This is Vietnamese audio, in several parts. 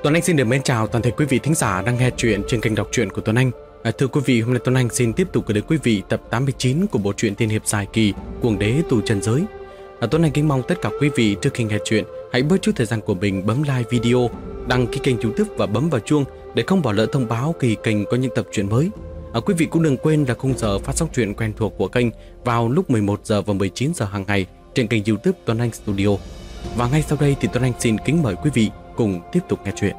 Tuấn Anh xin được mến chào toàn thể quý vị thính giả đang nghe chuyện trên kênh đọc truyện của Tuấn Anh. Thưa quý vị, hôm nay Tuấn Anh xin tiếp tục gửi đến quý vị tập 89 của bộ truyện tiên hiệp dài kỳ Cuồng Đế Tu Chân Giới. Tuấn Anh kính mong tất cả quý vị trước khi nghe chuyện hãy bớt chút thời gian của mình bấm like video, đăng ký kênh YouTube và bấm vào chuông để không bỏ lỡ thông báo khi kênh có những tập truyện mới. Quý vị cũng đừng quên là khung giờ phát sóng truyện quen thuộc của kênh vào lúc 11 giờ và 19 giờ hàng ngày trên kênh YouTube Tuấn Anh Studio. Và ngay sau đây thì Tuấn Anh xin kính mời quý vị cùng tiếp tục nghe chuyện.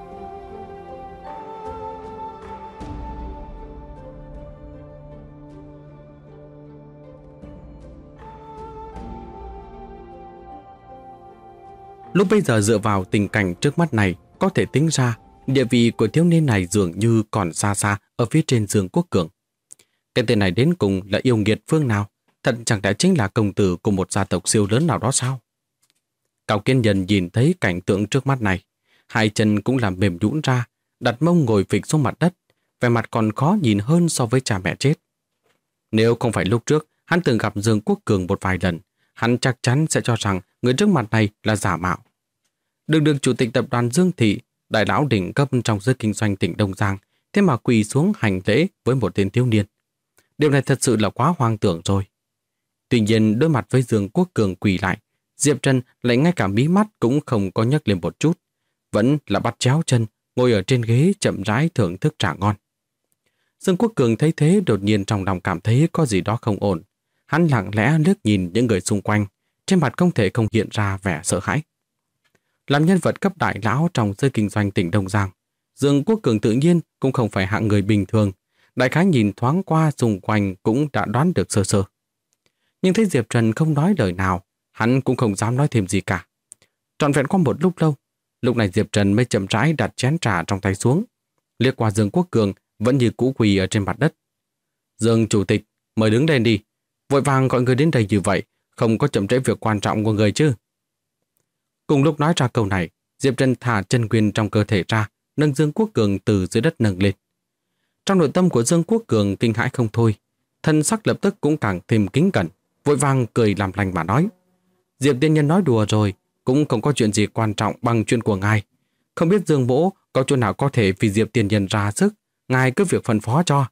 Lúc bây giờ dựa vào tình cảnh trước mắt này, có thể tính ra địa vị của thiếu niên này dường như còn xa xa ở phía trên Dương Quốc Cường. Cái tên này đến cùng là yêu nghiệt phương nào? Thật chẳng lẽ chính là công tử của một gia tộc siêu lớn nào đó sao? Cao Kiên Nhân nhìn thấy cảnh tượng trước mắt này, hai chân cũng làm mềm nhũn ra, đặt mông ngồi phịch xuống mặt đất, vẻ mặt còn khó nhìn hơn so với cha mẹ chết. Nếu không phải lúc trước hắn từng gặp Dương Quốc Cường một vài lần, hắn chắc chắn sẽ cho rằng người trước mặt này là giả mạo. Được chủ tịch tập đoàn Dương Thị, đại lão đỉnh cấp trong giới kinh doanh tỉnh Đông Giang, thế mà quỳ xuống hành lễ với một tên thiếu niên. Điều này thật sự là quá hoang tưởng rồi. Tuy nhiên đối mặt với Dương Quốc Cường quỳ lại, Diệp Trần lại ngay cả mí mắt cũng không có nhấc lên một chút, vẫn là bắt chéo chân, ngồi ở trên ghế chậm rãi thưởng thức trà ngon. Dương Quốc Cường thấy thế đột nhiên trong lòng cảm thấy có gì đó không ổn. Hắn lặng lẽ liếc nhìn những người xung quanh, trên mặt không thể không hiện ra vẻ sợ hãi. Làm nhân vật cấp đại lão trong giới kinh doanh tỉnh Đông Giang, Dương Quốc Cường tự nhiên cũng không phải hạng người bình thường, đại khái nhìn thoáng qua xung quanh cũng đã đoán được sơ sơ. Nhưng thấy Diệp Trần không nói lời nào, hắn cũng không dám nói thêm gì cả. Trọn vẹn qua một lúc lâu, lúc này Diệp Trần mới chậm rãi đặt chén trà trong tay xuống, liếc qua Dương Quốc Cường vẫn như cũ quỳ ở trên mặt đất. Dương chủ tịch, mời đứng lên đi, vội vàng gọi người đến đây như vậy, không có chậm trễ việc quan trọng của người chứ. Cùng lúc nói ra câu này, Diệp Trần thả chân quyền trong cơ thể ra, nâng Dương Quốc Cường từ dưới đất nâng lên. Trong nội tâm của Dương Quốc Cường kinh hãi không thôi, thân sắc lập tức cũng càng thêm kính cẩn, vội vàng cười làm lành mà nói: Diệp tiên nhân nói đùa rồi, cũng không có chuyện gì quan trọng bằng chuyện của ngài. Không biết Dương Mỗ có chỗ nào có thể vì Diệp tiên nhân ra sức, ngài cứ việc phân phó cho.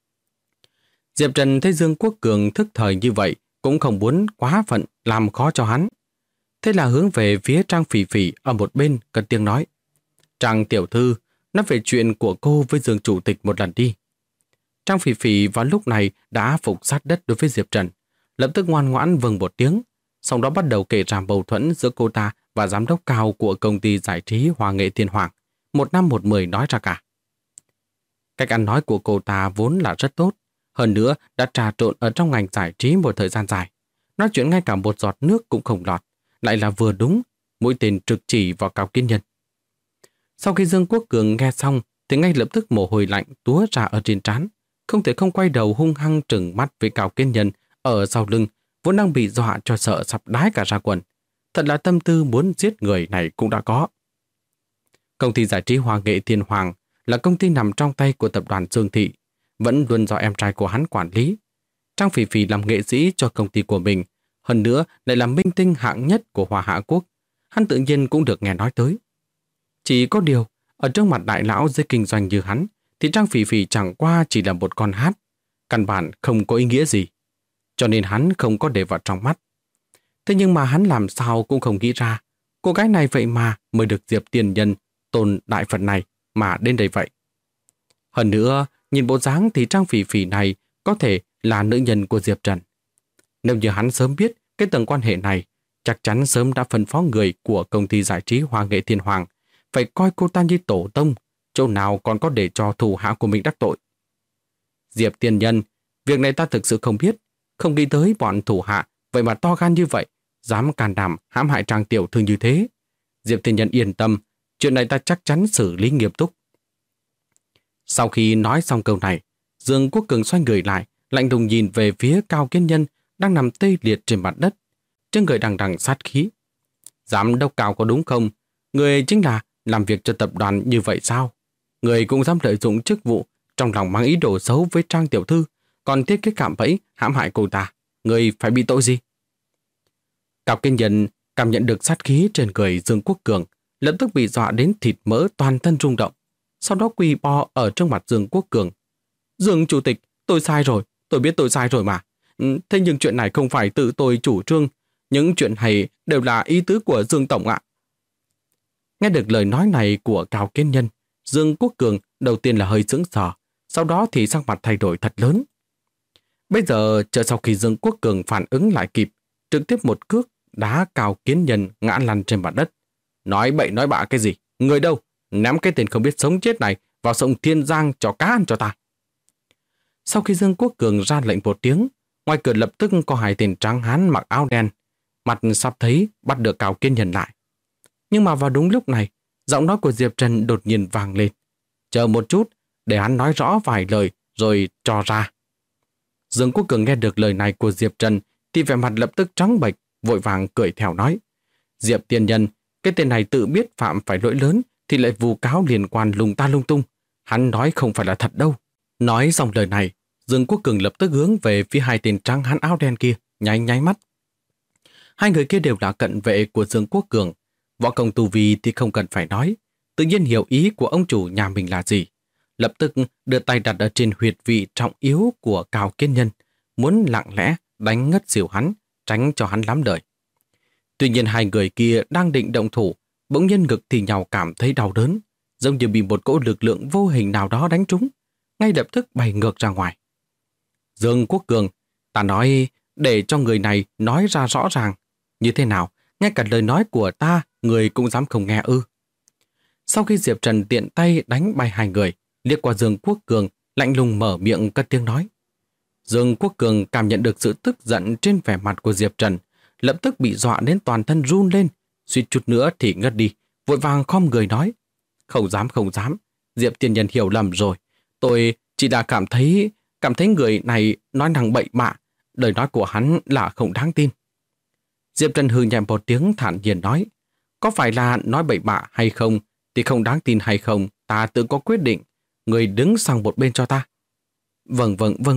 Diệp Trần thấy Dương Quốc Cường thức thời như vậy, cũng không muốn quá phận làm khó cho hắn. Thế là hướng về phía Trang Phỉ Phỉ ở một bên cất tiếng nói: Trang tiểu thư, nói về chuyện của cô với Dương chủ tịch một lần đi. Trang Phỉ Phỉ vào lúc này đã phục sát đất đối với Diệp Trần, lập tức ngoan ngoãn vâng một tiếng, sau đó bắt đầu kể ra mâu thuẫn giữa cô ta và giám đốc cao của công ty giải trí Hoa Nghệ Thiên Hoàng, một năm một mười nói ra cả. Cách ăn nói của cô ta vốn là rất tốt, hơn nữa đã trà trộn ở trong ngành giải trí một thời gian dài, nói chuyện ngay cả một giọt nước cũng không lọt, lại là vừa đúng, mũi tên trực chỉ vào Cao Kiên Nhân. Sau khi Dương Quốc Cường nghe xong thì ngay lập tức mồ hôi lạnh túa ra ở trên trán, không thể không quay đầu hung hăng trừng mắt với Cao Kiên Nhân ở sau lưng, vốn đang bị dọa cho sợ sắp đái cả ra quần. Thật là tâm tư muốn giết người này cũng đã có. Công ty giải trí Hoa Nghệ Thiên Hoàng là công ty nằm trong tay của tập đoàn Dương Thị, vẫn luôn do em trai của hắn quản lý. Trang Phỉ Phỉ làm nghệ sĩ cho công ty của mình, hơn nữa lại là minh tinh hạng nhất của Hoa Hạ Quốc, hắn tự nhiên cũng được nghe nói tới. Chỉ có điều, ở trước mặt đại lão giới kinh doanh như hắn, thì Trang Phỉ Phỉ chẳng qua chỉ là một con hát, căn bản không có ý nghĩa gì, cho nên hắn không có để vào trong mắt. Thế nhưng mà hắn làm sao cũng không nghĩ ra, cô gái này vậy mà mới được Diệp tiền nhân tôn đại Phật này mà đến đây vậy. Hơn nữa, nhìn bộ dáng thì Trang Phỉ Phỉ này có thể là nữ nhân của Diệp Trần. Nếu như hắn sớm biết cái tầng quan hệ này, chắc chắn sớm đã phân phó người của công ty giải trí Hoa Nghệ Thiên Hoàng phải coi cô ta như tổ tông, chỗ nào còn có để cho thủ hạ của mình đắc tội. Diệp tiền nhân, việc này ta thực sự không biết, không nghĩ tới bọn thủ hạ vậy mà to gan như vậy, dám can đảm hãm hại Trang tiểu thư như thế. Diệp tiền nhân yên tâm, chuyện này ta chắc chắn xử lý nghiêm túc. Sau khi nói xong câu này, Dương Quốc Cường xoay người lại, lạnh lùng nhìn về phía Cao Kiên Nhân đang nằm tê liệt trên mặt đất, trên người đằng đằng sát khí. Giám đốc Cao có đúng không? Người chính là làm việc cho tập đoàn như vậy sao? Người cũng dám lợi dụng chức vụ, trong lòng mang ý đồ xấu với Trang tiểu thư, còn thiết kế cạm bẫy hãm hại cô ta. Người phải bị tội gì? Cao Kiên Nhân cảm nhận được sát khí trên người Dương Quốc Cường, lập tức bị dọa đến thịt mỡ toàn thân rung động. Sau đó quỳ bò ở trước mặt Dương Quốc Cường. Dương chủ tịch, tôi sai rồi, tôi biết tôi sai rồi mà. Thế nhưng chuyện này không phải tự tôi chủ trương, những chuyện này đều là ý tứ của Dương Tổng ạ. Nghe được lời nói này của Cao Kiến Nhân, Dương Quốc Cường đầu tiên là hơi sững sờ, sau đó thì sắc mặt thay đổi thật lớn. Bây giờ, chờ sau khi Dương Quốc Cường phản ứng lại kịp, trực tiếp một cước đá Cao Kiến Nhân ngã lăn trên mặt đất. Nói bậy nói bạ cái gì? Người đâu? Ném cái tên không biết sống chết này vào sông Thiên Giang cho cá ăn cho ta. Sau khi Dương Quốc Cường ra lệnh một tiếng, ngoài cửa lập tức có hai tên trắng hán mặc áo đen, mặt sắp thấy bắt được Cao Kiến Nhân lại. Nhưng mà vào đúng lúc này, giọng nói của Diệp Trần đột nhiên vang lên. Chờ một chút, để hắn nói rõ vài lời rồi cho ra. Dương Quốc Cường nghe được lời này của Diệp Trần thì vẻ mặt lập tức trắng bệch, vội vàng cười theo nói. Diệp tiên nhân, cái tên này tự biết phạm phải lỗi lớn thì lại vu cáo liên quan lung ta lung tung. Hắn nói không phải là thật đâu. Nói xong lời này, Dương Quốc Cường lập tức hướng về phía hai tên trắng hán áo đen kia, nháy nháy mắt. Hai người kia đều là cận vệ của Dương Quốc Cường. Võ công tu vi thì không cần phải nói, tự nhiên hiểu ý của ông chủ nhà mình là gì. Lập tức đưa tay đặt ở trên huyệt vị trọng yếu của Cao Kiến Nhân, muốn lặng lẽ đánh ngất xỉu hắn, tránh cho hắn lắm đời. Tuy nhiên hai người kia đang định động thủ, bỗng nhiên ngực thì nhào cảm thấy đau đớn, giống như bị một cỗ lực lượng vô hình nào đó đánh trúng, ngay lập tức bay ngược ra ngoài. Dương Quốc Cường, ta nói để cho người này nói ra rõ ràng, như thế nào, ngay cả lời nói của ta, người cũng dám không nghe ư. Sau khi Diệp Trần tiện tay đánh bay hai người, liếc qua Dương Quốc Cường, lạnh lùng mở miệng cất tiếng nói. Dương Quốc Cường cảm nhận được sự tức giận trên vẻ mặt của Diệp Trần, lập tức bị dọa đến toàn thân run lên, suýt chút nữa thì ngất đi, vội vàng khom người nói. Không dám, Diệp tiên nhân hiểu lầm rồi. Tôi chỉ đã cảm thấy người này nói năng bậy bạ, lời nói của hắn là không đáng tin. Diệp Trần hừ nhẹ một tiếng thản nhiên nói, có phải là nói bậy bạ hay không, thì không đáng tin hay không, ta tự có quyết định, người đứng sang một bên cho ta. Vâng.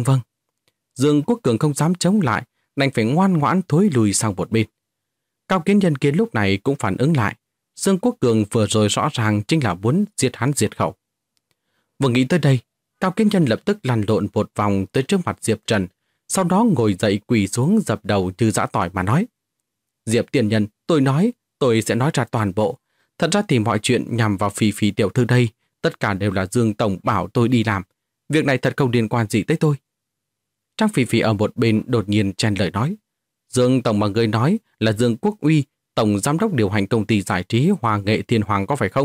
Dương Quốc Cường không dám chống lại, đành phải ngoan ngoãn thối lùi sang một bên. Cao Kiến Nhân kia lúc này cũng phản ứng lại, Dương Quốc Cường vừa rồi rõ ràng chính là muốn giết hắn diệt khẩu. Vừa nghĩ tới đây, Cao Kiến Nhân lập tức lăn lộn một vòng tới trước mặt Diệp Trần, sau đó ngồi dậy quỳ xuống dập đầu như giã tỏi mà nói. Diệp tiên nhân, tôi sẽ nói ra toàn bộ. Thật ra thì mọi chuyện nhằm vào Phỉ Phỉ tiểu thư đây, tất cả đều là Dương Tổng bảo tôi đi làm. Việc này thật không liên quan gì tới tôi. Trang Phỉ Phỉ ở một bên đột nhiên chen lời nói. Dương Tổng mà người nói là Dương Quốc Uy, Tổng Giám đốc điều hành công ty giải trí Hoa Nghệ Thiên Hoàng có phải không?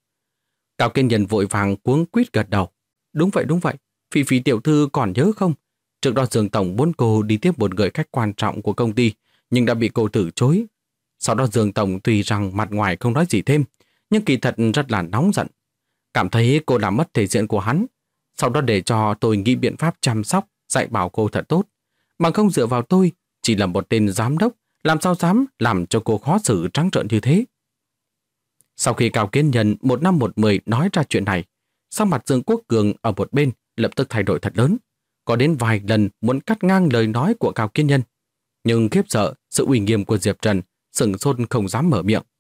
Cao Kiến Nhân vội vàng cuống quýt gật đầu. Đúng vậy. Phỉ Phỉ tiểu thư còn nhớ không? Trước đó Dương Tổng muốn cô đi tiếp một người khách quan trọng của công ty, nhưng đã bị cô từ chối. Sau đó Dương Tổng tuy rằng mặt ngoài không nói gì thêm, nhưng kỳ thật rất là nóng giận. Cảm thấy cô đã mất thể diện của hắn. Sau đó để cho tôi nghĩ biện pháp chăm sóc, dạy bảo cô thật tốt. Bằng không dựa vào tôi, chỉ là một tên giám đốc, làm sao dám làm cho cô khó xử trắng trợn như thế. Sau khi Cao Kiến Nhân một năm một mười nói ra chuyện này, sắc mặt Dương Quốc Cường ở một bên lập tức thay đổi thật lớn. Có đến vài lần muốn cắt ngang lời nói của Cao Kiến Nhân, nhưng khiếp sợ sự uy nghiêm của Diệp Trần, sửng sốt không dám mở miệng.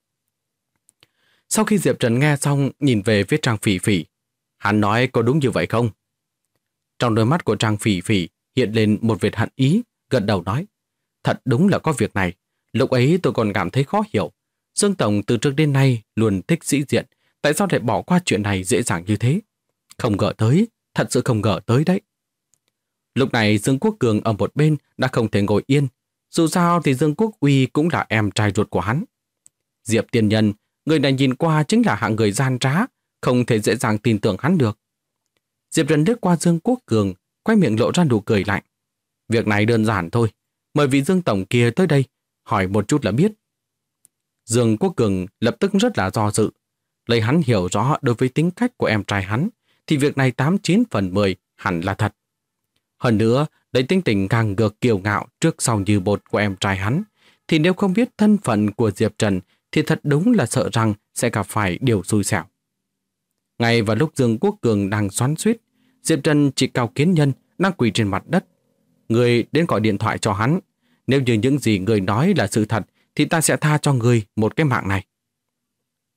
Sau khi Diệp Trần nghe xong nhìn về phía Trang Phỉ Phỉ, hắn nói có đúng như vậy không? Trong đôi mắt của Trang Phỉ Phỉ hiện lên một vệt hận ý, gật đầu nói. Thật đúng là có việc này, lúc ấy tôi còn cảm thấy khó hiểu. Dương Tổng từ trước đến nay luôn thích sĩ diện, tại sao lại bỏ qua chuyện này dễ dàng như thế? Không ngờ tới, thật sự không ngờ tới đấy. Lúc này Dương Quốc Cường ở một bên đã không thể ngồi yên, dù sao thì Dương Quốc Uy cũng là em trai ruột của hắn. Diệp tiên nhân, người này nhìn qua chính là hạng người gian trá, không thể dễ dàng tin tưởng hắn được. Diệp Trần liếc qua Dương Quốc Cường, quay miệng lộ ra nụ cười lạnh. Việc này đơn giản thôi, mời vị Dương Tổng kia tới đây, hỏi một chút là biết. Dương Quốc Cường lập tức rất là do dự. Lấy hắn hiểu rõ đối với tính cách của em trai hắn, thì việc này 89 phần 10 hẳn là thật. Hơn nữa, lấy tính tình càng ngược kiêu ngạo trước sau như bột của em trai hắn, thì nếu không biết thân phận của Diệp Trần thì thật đúng là sợ rằng sẽ gặp phải điều xui xẻo. Ngay vào lúc Dương Quốc Cường đang xoắn xuýt, Diệp Trần chỉ Cao Kiến Nhân đang quỳ trên mặt đất. Người đến gọi điện thoại cho hắn. Nếu như những gì người nói là sự thật thì ta sẽ tha cho người một cái mạng này.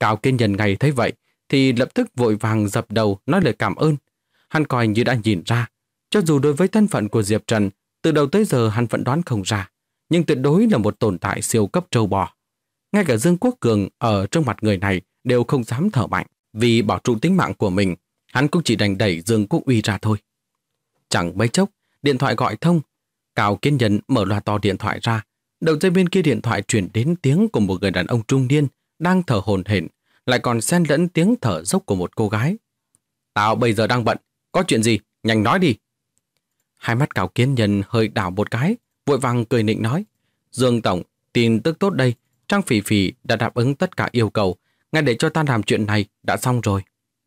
Cao Kiên Nhân ngay thấy vậy thì lập tức vội vàng dập đầu nói lời cảm ơn. Hắn coi như đã nhìn ra, cho dù đối với thân phận của Diệp Trần, từ đầu tới giờ hắn vẫn đoán không ra, nhưng tuyệt đối là một tồn tại siêu cấp trâu bò. Ngay cả Dương Quốc Cường ở trong mặt người này đều không dám thở mạnh, vì bảo trụ tính mạng của mình, hắn cũng chỉ đành đẩy Dương Quốc Uy ra thôi. Chẳng mấy chốc, điện thoại gọi thông. Cao Kiên Nhân mở loa to điện thoại ra. Đầu dây bên kia điện thoại truyền đến tiếng của một người đàn ông trung niên đang thở hổn hển, lại còn xen lẫn tiếng thở dốc của một cô gái. Tao bây giờ đang bận, có chuyện gì? Nhanh nói đi. Hai mắt Cao Kiên Nhân hơi đảo một cái, vội vàng cười nịnh nói. Dương Tổng, tin tức tốt đây. Trang Phỉ Phỉ đã đáp ứng tất cả yêu cầu. Ngay để cho ta làm chuyện này đã xong rồi.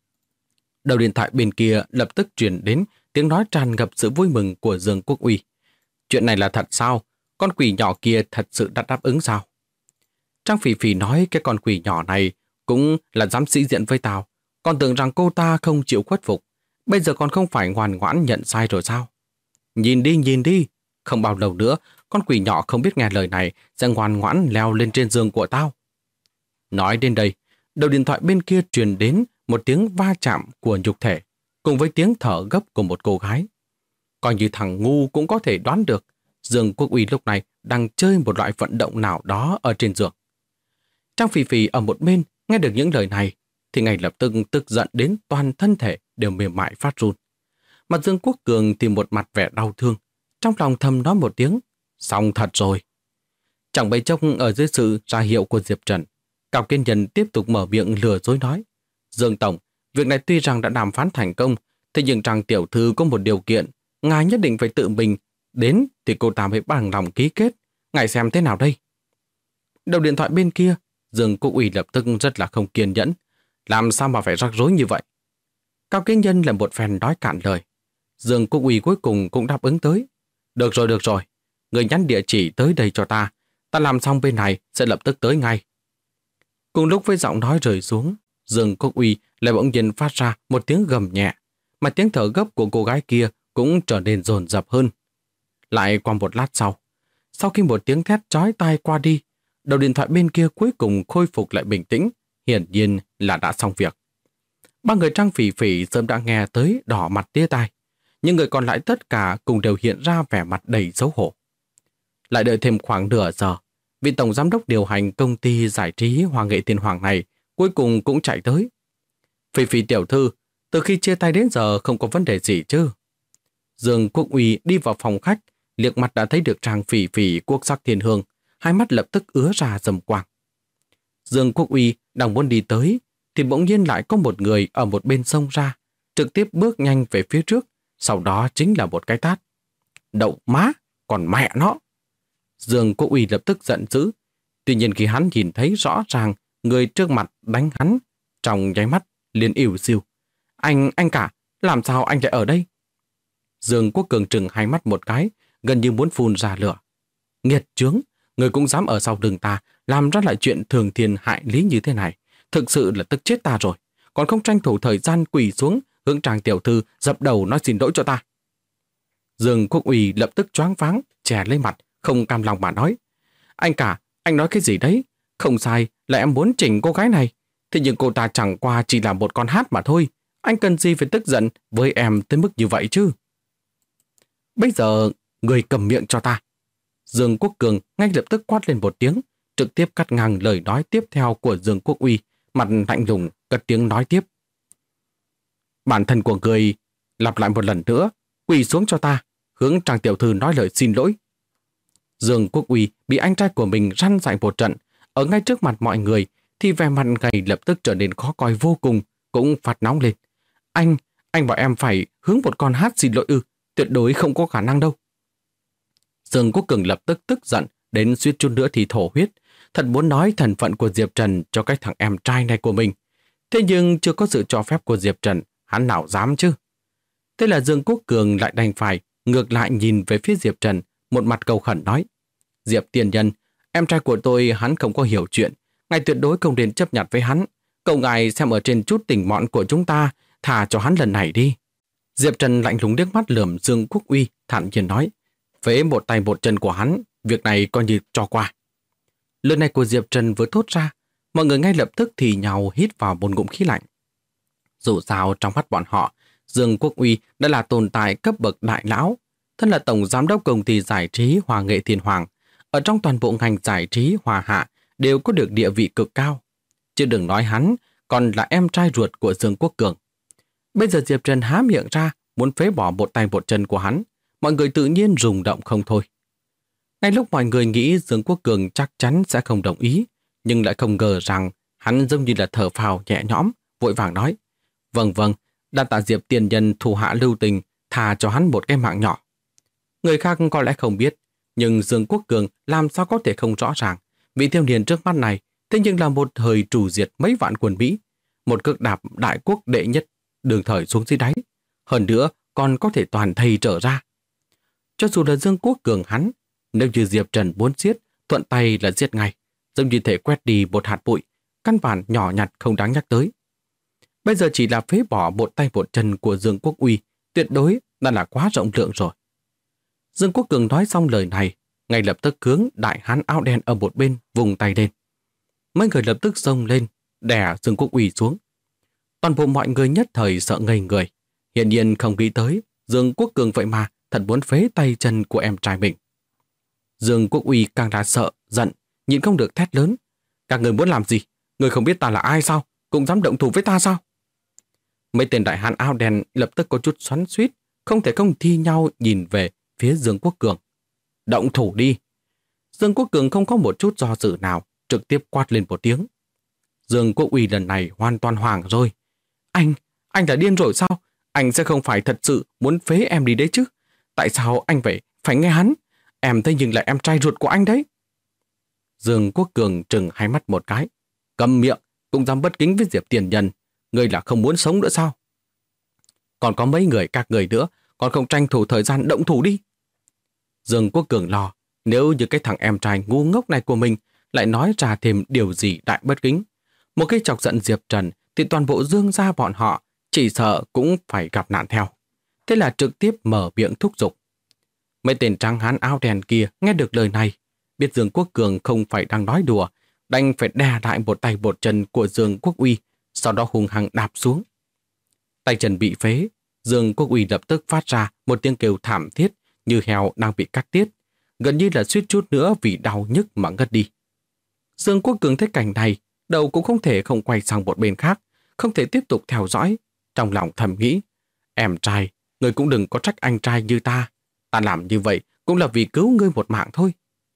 Đầu điện thoại bên kia lập tức truyền đến tiếng nói tràn ngập sự vui mừng của Dương Quốc Uy. Chuyện này là thật sao? Con quỷ nhỏ kia thật sự đã đáp ứng sao? Trang Phỉ Phỉ nói cái con quỷ nhỏ này cũng là dám sĩ diện với tao. Còn tưởng rằng cô ta không chịu khuất phục. Bây giờ còn không phải ngoan ngoãn nhận sai rồi sao? Nhìn đi. Không bao lâu nữa, con quỷ nhỏ không biết nghe lời này sẽ ngoan ngoãn leo lên trên giường của tao. Nói đến đây, đầu điện thoại bên kia truyền đến một tiếng va chạm của nhục thể, cùng với tiếng thở gấp của một cô gái. Coi như thằng ngu cũng có thể đoán được, Dương Quốc Uy lúc này đang chơi một loại vận động nào đó ở trên giường. Trang Phỉ Phỉ ở một bên nghe được những lời này, thì ngay lập tức tức giận đến toàn thân thể đều mềm mại phát run. Mặt Dương Quốc Cường thì một mặt vẻ đau thương, trong lòng thầm nói một tiếng, xong thật rồi. Chẳng bấy chốc ở dưới sự ra hiệu của Diệp Trần, Cao Kiên Nhân tiếp tục mở miệng lừa dối nói. Dương Tổng, việc này tuy rằng đã đàm phán thành công, thế nhưng Trang tiểu thư có một điều kiện, ngài nhất định phải tự mình đến thì cô ta mới bằng lòng ký kết. Ngài xem thế nào đây? Đầu điện thoại bên kia, Dương Quốc Uy lập tức rất là không kiên nhẫn. Làm sao mà phải rắc rối như vậy? Cao Kiên Nhân là một phen nói cạn lời. Dương Quốc Uy cuối cùng cũng đáp ứng tới. Được rồi. Người nhắn địa chỉ tới đây cho ta. Ta làm xong bên này sẽ lập tức tới ngay. Cùng lúc với giọng nói rơi xuống, Dương Quốc Uy lại bỗng nhiên phát ra một tiếng gầm nhẹ, mà tiếng thở gấp của cô gái kia cũng trở nên dồn dập hơn. Lại qua một lát sau khi một tiếng thét chói tai qua đi, đầu điện thoại bên kia cuối cùng khôi phục lại bình tĩnh, hiển nhiên là đã xong việc. Ba người Trang Phỉ Phỉ sớm đã nghe tới đỏ mặt tía tai, nhưng người còn lại tất cả cùng đều hiện ra vẻ mặt đầy xấu hổ. Lại đợi thêm khoảng nửa giờ, vị tổng giám đốc điều hành công ty giải trí Hoa Nghệ Thiên Hoàng này cuối cùng cũng chạy tới. Phỉ Phỉ tiểu thư, từ khi chia tay đến giờ không có vấn đề gì chứ? Dương Quốc Uy đi vào phòng khách, liếc mặt đã thấy được Trang Phỉ Phỉ quốc sắc thiên hương, hai mắt lập tức ứa ra rầm quang. Dương Quốc Uy đang muốn đi tới, thì bỗng nhiên lại có một người ở một bên xông ra, trực tiếp bước nhanh về phía trước, sau đó chính là một cái tát. Đậu má, còn mẹ nó! Dương Quốc Uy lập tức giận dữ, tuy nhiên khi hắn nhìn thấy rõ ràng người trước mặt đánh hắn, trong nháy mắt liền ỉu xìu. Anh cả, làm sao anh lại ở đây? Dương Quốc Cường trừng hai mắt một cái, gần như muốn phun ra lửa. Nghiệt chướng, người cũng dám ở sau lưng ta, làm ra lại chuyện thường thiên hại lý như thế này. Thực sự là tức chết ta rồi, còn không tranh thủ thời gian quỳ xuống, hướng Trang tiểu thư dập đầu nói xin lỗi cho ta. Dương Quốc Uy lập tức choáng váng, chè lên mặt, không cam lòng mà nói. Anh cả, anh nói cái gì đấy? Không sai, là em muốn chỉnh cô gái này. Thế nhưng cô ta chẳng qua chỉ là một con hát mà thôi. Anh cần gì phải tức giận với em tới mức như vậy chứ? Bây giờ, người cầm miệng cho ta. Dương Quốc Cường ngay lập tức quát lên một tiếng, trực tiếp cắt ngang lời nói tiếp theo của Dương Quốc Uy, mặt lạnh lùng, cất tiếng nói tiếp. Bản thân của người lặp lại một lần nữa, quỳ xuống cho ta, hướng Trang tiểu thư nói lời xin lỗi. Dương Quốc Uy bị anh trai của mình răn dạy một trận, ở ngay trước mặt mọi người, thì vẻ mặt gầy lập tức trở nên khó coi vô cùng, cũng phát nóng lên. Anh bảo em phải hướng một con hát xin lỗi ư? Tuyệt đối không có khả năng đâu. Dương Quốc Cường lập tức tức giận, đến suýt chút nữa thì thổ huyết. Thật muốn nói thân phận của Diệp Trần cho cái thằng em trai này của mình. Thế nhưng chưa có sự cho phép của Diệp Trần, hắn nào dám chứ? Thế là Dương Quốc Cường lại đành phải ngược lại nhìn về phía Diệp Trần, một mặt cầu khẩn nói. Diệp tiền nhân, em trai của tôi hắn không có hiểu chuyện, ngài tuyệt đối không nên chấp nhận với hắn. Cầu ngài xem ở trên chút tình mọn của chúng ta, thả cho hắn lần này đi. Diệp Trần lạnh lùng liếc mắt lườm Dương Quốc Uy, thản nhiên nói. Phế một tay một chân của hắn, việc này coi như cho qua. Lời này của Diệp Trần vừa thốt ra, Mọi người ngay lập tức thì nhau hít vào một ngụm khí lạnh. Dù sao trong mắt bọn họ, Dương Quốc Uy đã là tồn tại cấp bậc đại lão, thân là tổng giám đốc công ty giải trí Hòa nghệ Thiên Hoàng, ở trong toàn bộ ngành giải trí Hòa Hạ đều có được địa vị cực cao. Chứ đừng nói hắn còn là em trai ruột của Dương Quốc Cường. Bây giờ Diệp Trần há miệng ra muốn phế bỏ một tay một chân của hắn, mọi người tự nhiên rung động không thôi. Ngay lúc mọi người nghĩ Dương Quốc Cường chắc chắn sẽ không đồng ý, nhưng lại không ngờ rằng hắn giống như là thở phào nhẹ nhõm, vội vàng nói: Vâng vâng, đa tạ Diệp tiền nhân thủ hạ lưu tình, tha cho hắn một cái mạng nhỏ. Người khác có lẽ không biết, nhưng Dương Quốc Cường làm sao có thể không rõ ràng. Vị thiếu niên trước mắt này thế nhưng là một thời trù diệt mấy vạn quân Mỹ, một cước đạp đại quốc đệ nhất đường thời xuống dưới đáy, hơn nữa còn có thể toàn thây trở ra. Cho dù là Dương Quốc Cường hắn, nếu như Diệp Trần muốn giết, thuận tay là giết ngay, giống như thể quét đi một hạt bụi, căn bản nhỏ nhặt không đáng nhắc tới. Bây giờ chỉ là phế bỏ một tay một chân của Dương Quốc Uy, tuyệt đối đã là quá rộng lượng rồi. Dương Quốc Cường nói xong lời này, ngay lập tức hướng đại hán áo đen ở một bên vùng tay lên. Mấy người lập tức xông lên, đè Dương Quốc Uy xuống. Toàn bộ mọi người nhất thời sợ ngây người, hiển nhiên không nghĩ tới Dương Quốc Cường vậy mà thật muốn phế tay chân của em trai mình. Dương Quốc Uy càng là sợ, giận, nhịn không được thét lớn: Các người muốn làm gì? Người không biết ta là ai sao? Cũng dám động thủ với ta sao? Mấy tên đại hán áo đen lập tức có chút xoắn xuýt, không thể không thi nhau nhìn về phía Dương Quốc Cường. Động thủ đi! Dương Quốc Cường không có một chút do dự nào, trực tiếp quát lên một tiếng. Dương Quốc Uy lần này hoàn toàn hoảng rồi. Anh đã điên rồi sao? Anh sẽ không phải thật sự muốn phế em đi đấy chứ? Tại sao anh phải nghe hắn? Em thấy nhưng là em trai ruột của anh đấy. Dương Quốc Cường trừng hai mắt một cái. Câm miệng, cũng dám bất kính với Diệp tiền nhân. Ngươi là không muốn sống nữa sao? Còn có mấy người các người nữa, còn không tranh thủ thời gian động thủ đi. Dương Quốc Cường lo, nếu như cái thằng em trai ngu ngốc này của mình lại nói ra thêm điều gì đại bất kính, một cái chọc giận Diệp Trần thì toàn bộ Dương gia bọn họ chỉ sợ cũng phải gặp nạn theo. Thế là trực tiếp mở miệng thúc giục. Mấy tên trắng hán áo đen kia nghe được lời này, biết Dương Quốc Cường không phải đang nói đùa, đành phải đè lại một tay một chân của Dương Quốc Uy, sau đó hung hăng đạp xuống. Tay chân bị phế, Dương Quốc Uy lập tức phát ra một tiếng kêu thảm thiết như heo đang bị cắt tiết, gần như là suýt chút nữa vì đau nhức mà ngất đi. Dương Quốc Cường thấy cảnh này, đầu cũng không thể không quay sang một bên khác, không thể tiếp tục theo dõi, trong lòng thầm nghĩ: Em trai, người cũng đừng có trách anh trai như ta. Ta làm như vậy cũng là vì cứu ngươi một mạng thôi.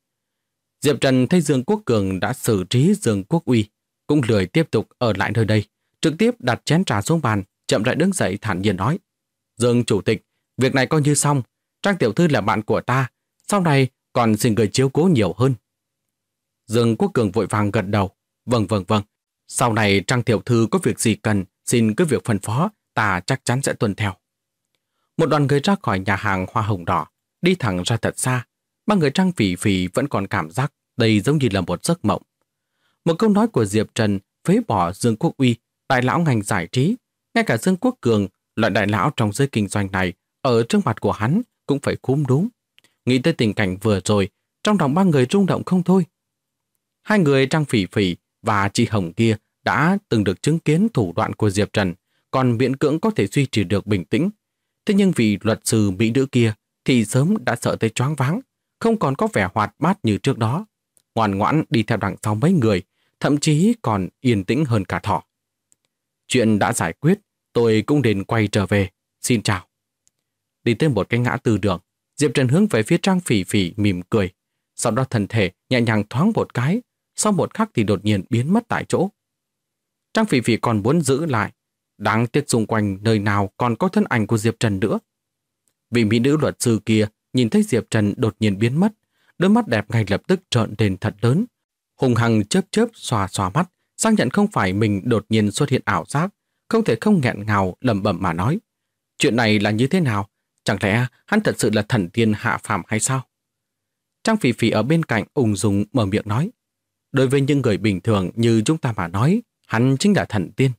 Diệp Trần thấy Dương Quốc Cường đã xử trí Dương Quốc Uy, cũng lười tiếp tục ở lại nơi đây, trực tiếp đặt chén trà xuống bàn, chậm rãi đứng dậy thản nhiên nói: Dương chủ tịch, việc này coi như xong. Trang tiểu thư là bạn của ta, sau này còn xin người chiếu cố nhiều hơn. Dương Quốc Cường vội vàng gật đầu: Vâng. Sau này Trang tiểu thư có việc gì cần, xin cứ việc phân phó, ta chắc chắn sẽ tuân theo. Một đoàn người ra khỏi nhà hàng Hoa Hồng Đỏ, đi thẳng ra thật xa. Ba người Trang Phỉ Phỉ vẫn còn cảm giác đây giống như là một giấc mộng. Một câu nói của Diệp Trần phế bỏ Dương Quốc Uy, đại lão ngành giải trí, ngay cả Dương Quốc Cường, loại đại lão trong giới kinh doanh này, ở trước mặt của hắn cũng phải cúm đúng. Nghĩ tới tình cảnh vừa rồi, trong lòng ba người rung động không thôi. Hai người Trang Phỉ Phỉ và chị Hồng kia đã từng được chứng kiến thủ đoạn của Diệp Trần, còn miễn cưỡng có thể duy trì được bình tĩnh. Thế nhưng vị luật sư mỹ nữ kia thì sớm đã sợ tới choáng váng, không còn có vẻ hoạt bát như trước đó. Ngoan ngoãn đi theo đằng sau mấy người, thậm chí còn yên tĩnh hơn cả thỏ. Chuyện đã giải quyết, tôi cũng đến quay trở về. Xin chào. Đi tới một cái ngã tư đường, Diệp Trần hướng về phía Trang Phỉ Phỉ mỉm cười. Sau đó thân thể nhẹ nhàng thoáng một cái, sau một khắc thì đột nhiên biến mất tại chỗ. Trang Phỉ Phỉ còn muốn giữ lại, đáng tiếc xung quanh nơi nào còn có thân ảnh của Diệp Trần nữa. Vị mỹ nữ luật sư kia nhìn thấy Diệp Trần đột nhiên biến mất, đôi mắt đẹp ngay lập tức trợn lên thật lớn, hùng hăng chớp chớp xòa xòa mắt, xác nhận không phải mình đột nhiên xuất hiện ảo giác, không thể không nghẹn ngào lẩm bẩm mà nói: Chuyện này là như thế nào? Chẳng lẽ hắn thật sự là thần tiên hạ phàm hay sao? Trang Phỉ Phỉ ở bên cạnh ung dung mở miệng nói: Đối với những người bình thường như chúng ta mà nói, hắn chính là thần tiên.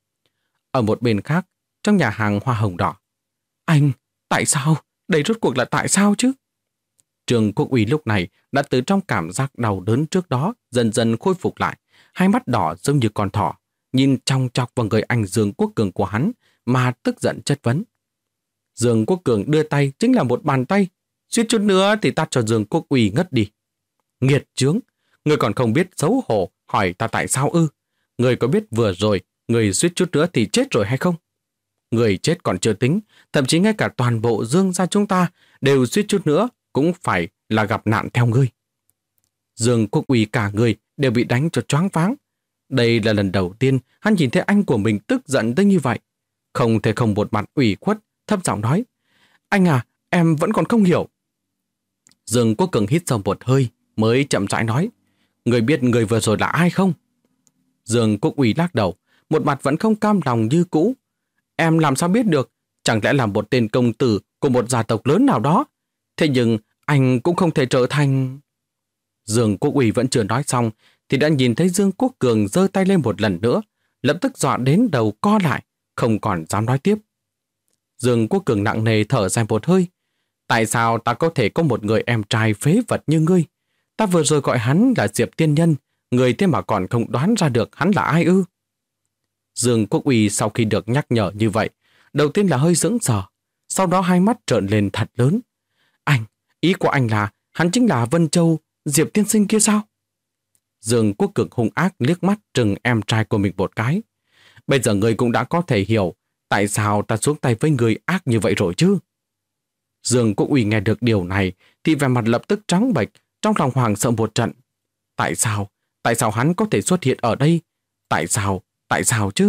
Ở một bên khác, trong nhà hàng Hoa Hồng Đỏ: Anh, tại sao? Đây rốt cuộc là tại sao chứ? Trương Quốc Uy lúc này đã từ trong cảm giác đau đớn trước đó dần dần khôi phục lại, hai mắt đỏ giống như con thỏ, nhìn chòng chọc vào người anh Dương Quốc Cường của hắn mà tức giận chất vấn. Dương Quốc Cường đưa tay chính là một bàn tay, suýt chút nữa thì tát cho Dương Quốc Uy ngất đi. Nghiệt chướng, người còn không biết xấu hổ hỏi ta tại sao ư? Người có biết vừa rồi người suýt chút nữa thì chết rồi hay không? Người chết còn chưa tính, thậm chí ngay cả toàn bộ Dương gia chúng ta đều suýt chút nữa cũng phải là gặp nạn theo ngươi. Dương Quốc Uy cả người đều bị đánh cho choáng váng. Đây là lần đầu tiên hắn nhìn thấy anh của mình tức giận tới như vậy. Không thể không một mặt ủy khuất, thấp giọng nói. Anh à, em vẫn còn không hiểu. Dương Quốc Cường hít sâu một hơi, mới chậm rãi nói. Người biết người vừa rồi là ai không? Dương Quốc Uy lắc đầu, một mặt vẫn không cam lòng như cũ. Em làm sao biết được? Chẳng lẽ là một tên công tử của một gia tộc lớn nào đó? Thế nhưng anh cũng không thể trở thành... Dương Quốc Uy vẫn chưa nói xong thì đã nhìn thấy Dương Quốc Cường giơ tay lên một lần nữa, lập tức dọa đến đầu co lại, không còn dám nói tiếp. Dương Quốc Cường nặng nề thở dài một hơi. Tại sao ta có thể có một người em trai phế vật như ngươi? Ta vừa rồi gọi hắn là Diệp Tiên Nhân, người thế mà còn không đoán ra được hắn là ai ư? Dương Quốc Uy sau khi được nhắc nhở như vậy, đầu tiên là hơi sững sờ, sau đó hai mắt trợn lên thật lớn. Anh, ý của anh là hắn chính là Vân Châu, Diệp tiên sinh kia sao? Dương Quốc Cường hung ác liếc mắt trừng em trai của mình một cái. Bây giờ người cũng đã có thể hiểu tại sao ta xuống tay với người ác như vậy rồi chứ? Dương Quốc Uy nghe được điều này thì vẻ mặt lập tức trắng bệch, trong lòng hoảng sợ một trận. Tại sao? Tại sao hắn có thể xuất hiện ở đây? Tại sao? Tại sao chứ?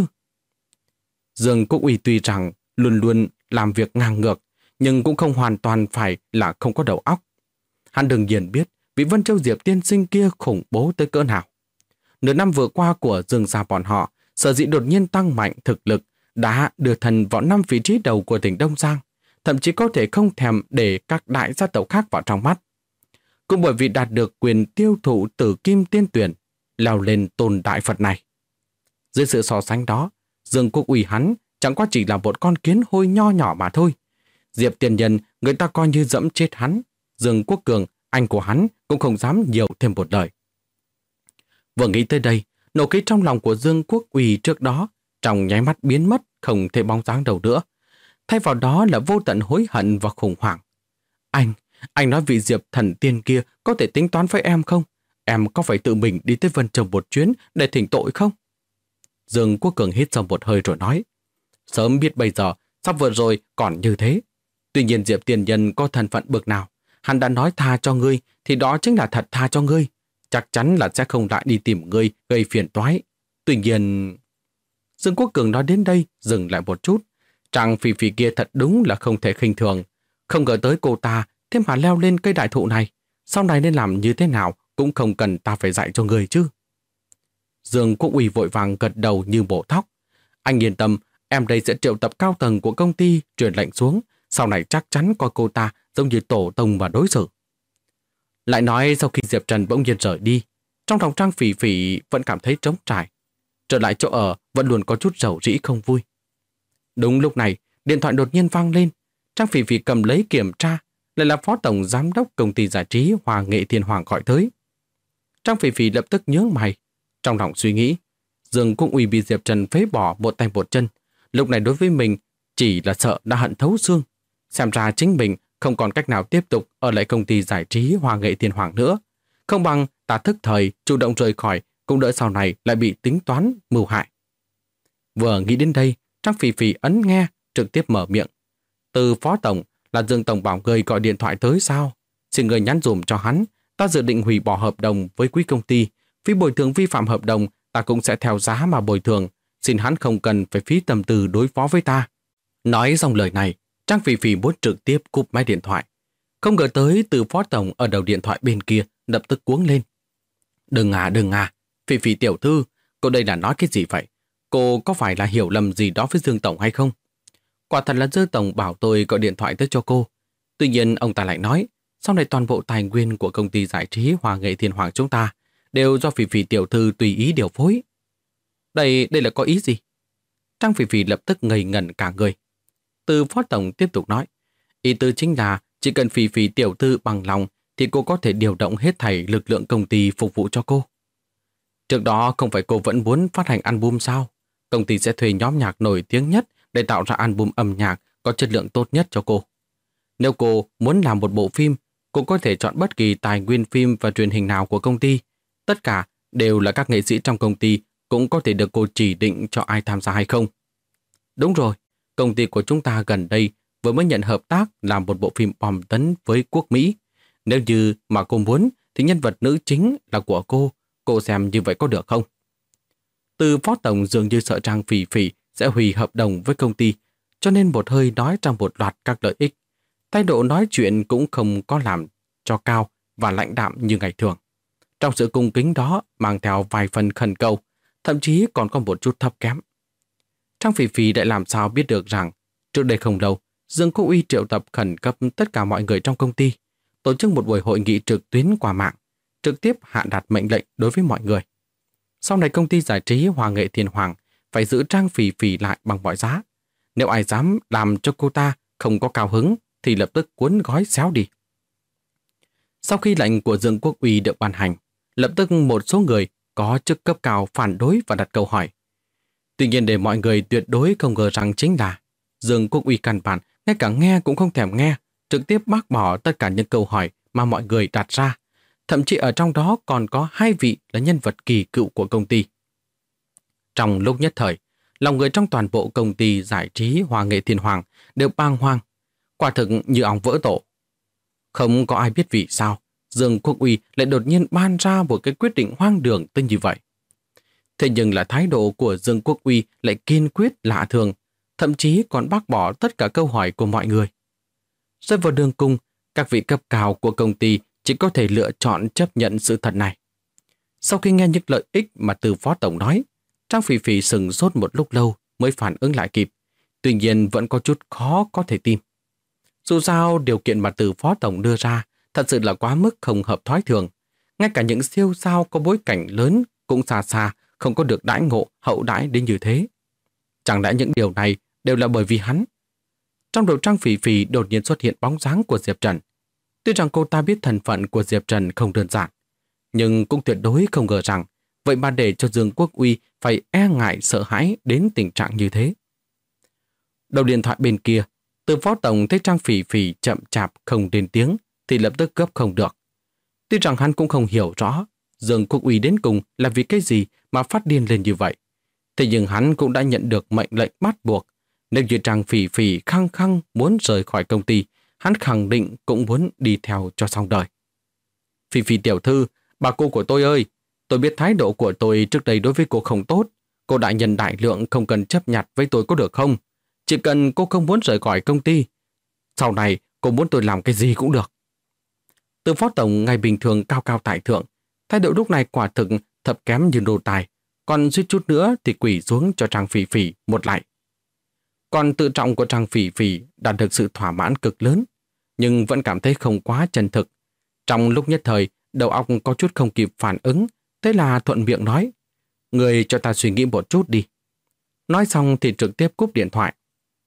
Dương Quốc Uy tuy rằng luôn luôn làm việc ngang ngược, nhưng cũng không hoàn toàn phải là không có đầu óc. Hắn đương nhiên biết vị Vân Châu Diệp tiên sinh kia khủng bố tới cỡ nào. Nửa năm vừa qua của Dương gia bọn họ, sở dĩ đột nhiên tăng mạnh thực lực đã đưa thần vào 5 vị trí đầu của tỉnh Đông Giang, thậm chí có thể không thèm để các đại gia tộc khác vào trong mắt. Cũng bởi vì đạt được quyền tiêu thụ Tử Kim Tiên Tuyển, leo lên tôn đại Phật này. Dưới sự so sánh đó, Dương Quốc Uy hắn chẳng qua chỉ là một con kiến hôi nho nhỏ mà thôi. Diệp Tiền Nhân người ta coi như dẫm chết hắn. Dương Quốc Cường, anh của hắn cũng không dám nhiều thêm một lời. Vừa nghĩ tới đây, nộ khí trong lòng của Dương Quốc Uy trước đó trong nháy mắt biến mất, không thể bóng dáng đâu nữa. Thay vào đó là vô tận hối hận và khủng hoảng. Anh nói vị Diệp thần tiên kia có thể tính toán với em không? Em có phải tự mình đi tới Vân Châu một chuyến để thỉnh tội không? Dương Quốc Cường hít sâu một hơi rồi nói. Sớm biết bây giờ, sắp vừa rồi còn như thế. Tuy nhiên Diệp Tiền Nhân có thân phận bậc nào, hắn đã nói tha cho ngươi thì đó chính là thật tha cho ngươi. Chắc chắn là sẽ không lại đi tìm ngươi gây phiền toái. Tuy nhiên... Dương Quốc Cường nói đến đây dừng lại một chút. Trang Phi Phi kia thật đúng là không thể khinh thường. Không ngờ tới cô ta thêm mà leo lên cây đại thụ này. Sau này nên làm như thế nào cũng không cần ta phải dạy cho người chứ. Dương Quốc Uy vội vàng gật đầu như bổ thóc. Anh yên tâm, em đây sẽ triệu tập cao tầng của công ty truyền lệnh xuống. Sau này chắc chắn coi cô ta giống như tổ tông và đối xử. Lại nói sau khi Diệp Trần bỗng nhiên rời đi, trong lòng Trang Phỉ Phỉ vẫn cảm thấy trống trải. Trở lại chỗ ở vẫn luôn có chút rầu rĩ không vui. Đúng lúc này, điện thoại đột nhiên vang lên. Trang Phỉ Phỉ cầm lấy kiểm tra, lại là Phó Tổng Giám đốc Công ty Giải trí Hòa Nghệ Thiên Hoàng gọi tới. Trang Phỉ Phỉ lập tức nhướng mày, trong lòng suy nghĩ, Dương Quốc Uy bị Diệp Trần phế bỏ một tay một chân, lúc này đối với mình chỉ là sợ đã hận thấu xương. Xem ra chính mình không còn cách nào tiếp tục ở lại công ty giải trí Hòa Nghệ Thiên Hoàng nữa. Không bằng ta thức thời chủ động rời khỏi, cũng đỡ sau này lại bị tính toán mưu hại. Vừa nghĩ đến đây, Trang Phỉ Phỉ ấn nghe, trực tiếp mở miệng. Từ Phó Tổng là Dương Tổng bảo người gọi điện thoại tới sao? Xin người nhắn dùm cho hắn, ta dự định hủy bỏ hợp đồng với quý công ty. Phí bồi thường vi phạm hợp đồng, ta cũng sẽ theo giá mà bồi thường. Xin hắn không cần phải phí tâm tư đối phó với ta. Nói xong lời này, Trang Phỉ Phỉ muốn trực tiếp cúp máy điện thoại. Không ngờ tới Từ Phó Tổng ở đầu điện thoại bên kia lập tức cuống lên. Đừng à, Phỉ Phỉ tiểu thư, cô đây là nói cái gì vậy? Cô có phải là hiểu lầm gì đó với Dương Tổng hay không? Quả thật là Dương Tổng bảo tôi gọi điện thoại tới cho cô. Tuy nhiên ông ta lại nói, sau này toàn bộ tài nguyên của công ty giải trí Hòa Nghệ Thiên Hoàng chúng ta đều do Phỉ Phỉ tiểu thư tùy ý điều phối. Đây là có ý gì? Trang Phỉ Phỉ lập tức ngây ngẩn cả người. Từ Phó Tổng tiếp tục nói, ý tư chính là chỉ cần Phỉ Phỉ tiểu thư bằng lòng thì cô có thể điều động hết thảy lực lượng công ty phục vụ cho cô. Trước đó không phải cô vẫn muốn phát hành album sao? Công ty sẽ thuê nhóm nhạc nổi tiếng nhất để tạo ra album âm nhạc có chất lượng tốt nhất cho cô. Nếu cô muốn làm một bộ phim, cô có thể chọn bất kỳ tài nguyên phim và truyền hình nào của công ty. Tất cả đều là các nghệ sĩ trong công ty, cũng có thể được cô chỉ định cho ai tham gia hay không. Đúng rồi, công ty của chúng ta gần đây vừa mới nhận hợp tác làm một bộ phim bom tấn với quốc Mỹ. Nếu như mà cô muốn thì nhân vật nữ chính là của cô xem như vậy có được không? Từ phó tổng dường như sợ Trang Phỉ Phỉ sẽ hủy hợp đồng với công ty, cho nên một hơi nói trong một loạt các lợi ích. Thái độ nói chuyện cũng không có làm cho cao và lãnh đạm như ngày thường. Trong sự cung kính đó mang theo vài phần khẩn cầu, thậm chí còn có một chút thấp kém. Trang Phỉ Phỉ đã làm sao biết được rằng trước đây không lâu, Dương Quốc Uy triệu tập khẩn cấp tất cả mọi người trong công ty, tổ chức một buổi hội nghị trực tuyến qua mạng, trực tiếp hạ đạt mệnh lệnh đối với mọi người. Sau này công ty giải trí Hoa Nghệ Thiên Hoàng phải giữ Trang Phỉ Phỉ lại bằng mọi giá. Nếu ai dám làm cho cô ta không có cao hứng thì lập tức cuốn gói xéo đi. Sau khi lệnh của Dương Quốc Uy được ban hành, lập tức một số người có chức cấp cao phản đối và đặt câu hỏi. Tuy nhiên để mọi người tuyệt đối không ngờ rằng chính là Dương Quốc Uy căn bản ngay cả nghe cũng không thèm nghe, trực tiếp bác bỏ tất cả những câu hỏi mà mọi người đặt ra. Thậm chí ở trong đó còn có 2 vị là nhân vật kỳ cựu của công ty. Trong lúc nhất thời, lòng người trong toàn bộ công ty giải trí Hoa Nghệ Thiên Hoàng đều bàng hoàng, quả thực như ong vỡ tổ. Không có ai biết vì sao Dương Quốc Uy lại đột nhiên ban ra một cái quyết định hoang đường tới như vậy. Thế nhưng là thái độ của Dương Quốc Uy lại kiên quyết lạ thường, thậm chí còn bác bỏ tất cả câu hỏi của mọi người. Rơi vào đường cùng, các vị cấp cao của công ty chỉ có thể lựa chọn chấp nhận sự thật này. Sau khi nghe những lợi ích mà từ phó tổng nói, Trang Phỉ Phỉ sừng sốt một lúc lâu mới phản ứng lại kịp. Tuy nhiên vẫn có chút khó có thể tin. Dù sao, điều kiện mà từ phó tổng đưa ra thật sự là quá mức không hợp thói thường. Ngay cả những siêu sao có bối cảnh lớn cũng xa xa không có được đãi ngộ hậu đãi đến như thế. Chẳng lẽ những điều này đều là bởi vì hắn? Trong đầu Trang Phỉ Phỉ đột nhiên xuất hiện bóng dáng của Diệp Trần. Tuy rằng cô ta biết thân phận của Diệp Trần không đơn giản, nhưng cũng tuyệt đối không ngờ rằng vậy mà để cho Dương Quốc Uy phải e ngại sợ hãi đến tình trạng như thế. Đầu điện thoại bên kia, từ phó tổng thấy Trang Phỉ Phỉ chậm chạp không lên tiếng thì lập tức gấp không được. Tuy rằng hắn cũng không hiểu rõ Dương Quốc Uy đến cùng là vì cái gì mà phát điên lên như vậy. Thế nhưng hắn cũng đã nhận được mệnh lệnh bắt buộc. Nếu như Trang Phỉ Phỉ khăng khăng muốn rời khỏi công ty, hắn khẳng định cũng muốn đi theo cho xong đời. Phỉ Phỉ tiểu thư, bà cô của tôi ơi, tôi biết thái độ của tôi trước đây đối với cô không tốt. Cô đại nhân đại lượng không cần chấp nhặt với tôi có được không? Chỉ cần cô không muốn rời khỏi công ty, sau này cô muốn tôi làm cái gì cũng được. Từ phó tổng ngày bình thường cao cao tại thượng, thái độ lúc này quả thực thập kém như nô tài, còn suýt chút nữa thì quỳ xuống cho Trang Phỉ Phỉ một lạy. Còn tự trọng của Trang Phỉ Phỉ đạt được sự thỏa mãn cực lớn, nhưng vẫn cảm thấy không quá chân thực. Trong lúc nhất thời, đầu óc có chút không kịp phản ứng, thế là thuận miệng nói, người cho ta suy nghĩ một chút đi. Nói xong thì trực tiếp cúp điện thoại.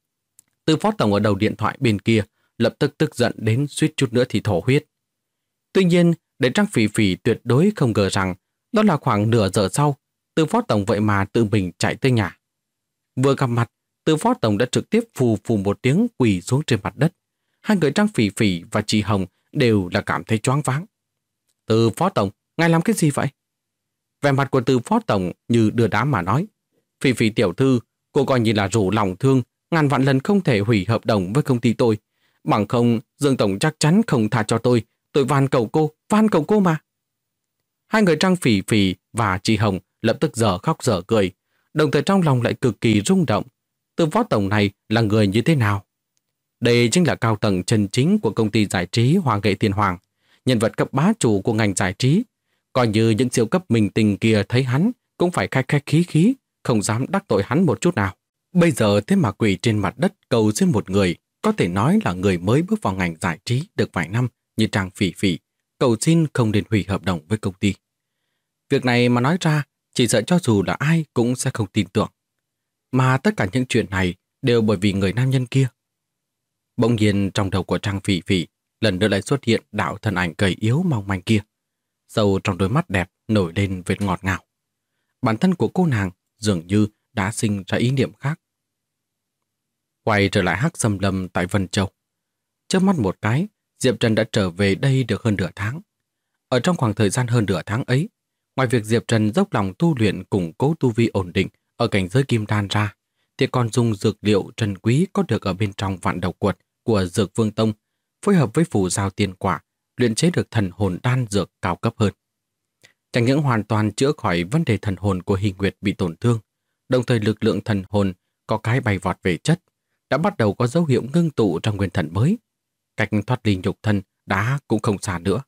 Từ phó tổng ở đầu điện thoại bên kia lập tức tức giận đến suýt chút nữa thì thổ huyết. Tuy nhiên, để Trang Phỉ Phỉ tuyệt đối không ngờ rằng đó là khoảng nửa giờ sau, từ phó tổng vậy mà tự mình chạy tới nhà. Vừa gặp mặt, từ phó tổng đã trực tiếp phù phù một tiếng quỳ xuống trên mặt đất. Hai người Trang Phỉ Phỉ và chị Hồng đều là cảm thấy choáng váng. Từ phó tổng, ngài làm cái gì vậy? Vẻ mặt của từ phó tổng như đưa đám mà nói. Phỉ Phỉ tiểu thư, cô coi như là rủ lòng thương, ngàn vạn lần không thể hủy hợp đồng với công ty tôi. Bằng không, Dương tổng chắc chắn không tha cho tôi van cầu cô mà. Hai người Trang Phỉ Phỉ và chị Hồng lập tức dở khóc dở cười, đồng thời trong lòng lại cực kỳ rung động. Từ phó tổng này là người như thế nào? Đây chính là cao tầng chân chính của công ty giải trí Hoa Nghệ Thiên Hoàng, nhân vật cấp bá chủ của ngành giải trí. Coi như những siêu cấp minh tinh kia thấy hắn cũng phải khách khách khí khí, không dám đắc tội hắn một chút nào. Bây giờ thế mà quỳ trên mặt đất cầu xin một người, có thể nói là người mới bước vào ngành giải trí được vài năm như Trang Phỉ Phỉ, cầu xin không nên hủy hợp đồng với công ty. Việc này mà nói ra, chỉ sợ cho dù là ai cũng sẽ không tin tưởng. Mà tất cả những chuyện này đều bởi vì người nam nhân kia. Bỗng nhiên trong đầu của Trang Phỉ Phỉ lần nữa lại xuất hiện đạo thân ảnh gầy yếu mong manh kia. Sâu trong đôi mắt đẹp nổi lên vệt ngọt ngào. Bản thân của cô nàng dường như đã sinh ra ý niệm khác. Quay trở lại Hắc Xâm Lâm tại Vân Châu. Chớp mắt một cái, Diệp Trần đã trở về đây được hơn nửa tháng. Ở trong khoảng thời gian hơn nửa tháng ấy, ngoài việc Diệp Trần dốc lòng tu luyện củng cố tu vi ổn định ở cảnh giới kim đan ra, thì còn dùng dược liệu trân quý có được ở bên trong vạn độc quật của Dược Vương Tông, phối hợp với phù giao tiên quả, luyện chế được thần hồn đan dược cao cấp hơn. Chẳng những hoàn toàn chữa khỏi vấn đề thần hồn của Hình Nguyệt bị tổn thương, đồng thời lực lượng thần hồn có cái bay vọt về chất, đã bắt đầu có dấu hiệu ngưng tụ trong nguyên thần mới. Cách thoát ly nhục thân đã cũng không xa nữa.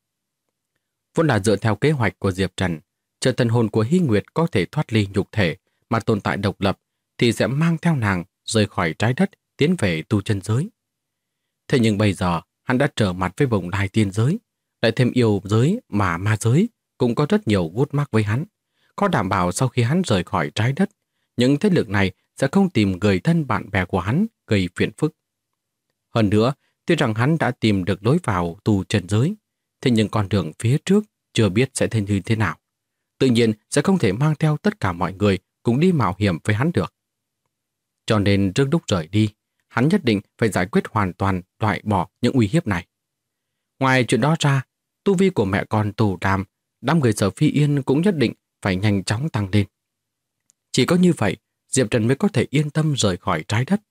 Vốn là dựa theo kế hoạch của Diệp Trần, chờ thần hồn của Hy Nguyệt có thể thoát ly nhục thể mà tồn tại độc lập, thì sẽ mang theo nàng rời khỏi trái đất tiến về tu chân giới. Thế nhưng bây giờ hắn đã trở mặt với bồng lai tiên giới, lại thêm yêu giới mà ma giới cũng có rất nhiều gút mắc với hắn. Có đảm bảo sau khi hắn rời khỏi trái đất, những thế lực này sẽ không tìm người thân bạn bè của hắn gây phiền phức. Hơn nữa, tuy rằng hắn đã tìm được lối vào tu chân giới, thế nhưng con đường phía trước chưa biết sẽ như thế nào. Tự nhiên sẽ không thể mang theo tất cả mọi người cùng đi mạo hiểm với hắn được. Cho nên trước lúc rời đi, hắn nhất định phải giải quyết hoàn toàn loại bỏ những uy hiếp này. Ngoài chuyện đó ra, tu vi của mẹ con Tù Đàm, đám người Sở Phi Yên cũng nhất định phải nhanh chóng tăng lên. Chỉ có như vậy, Diệp Trần mới có thể yên tâm rời khỏi trái đất.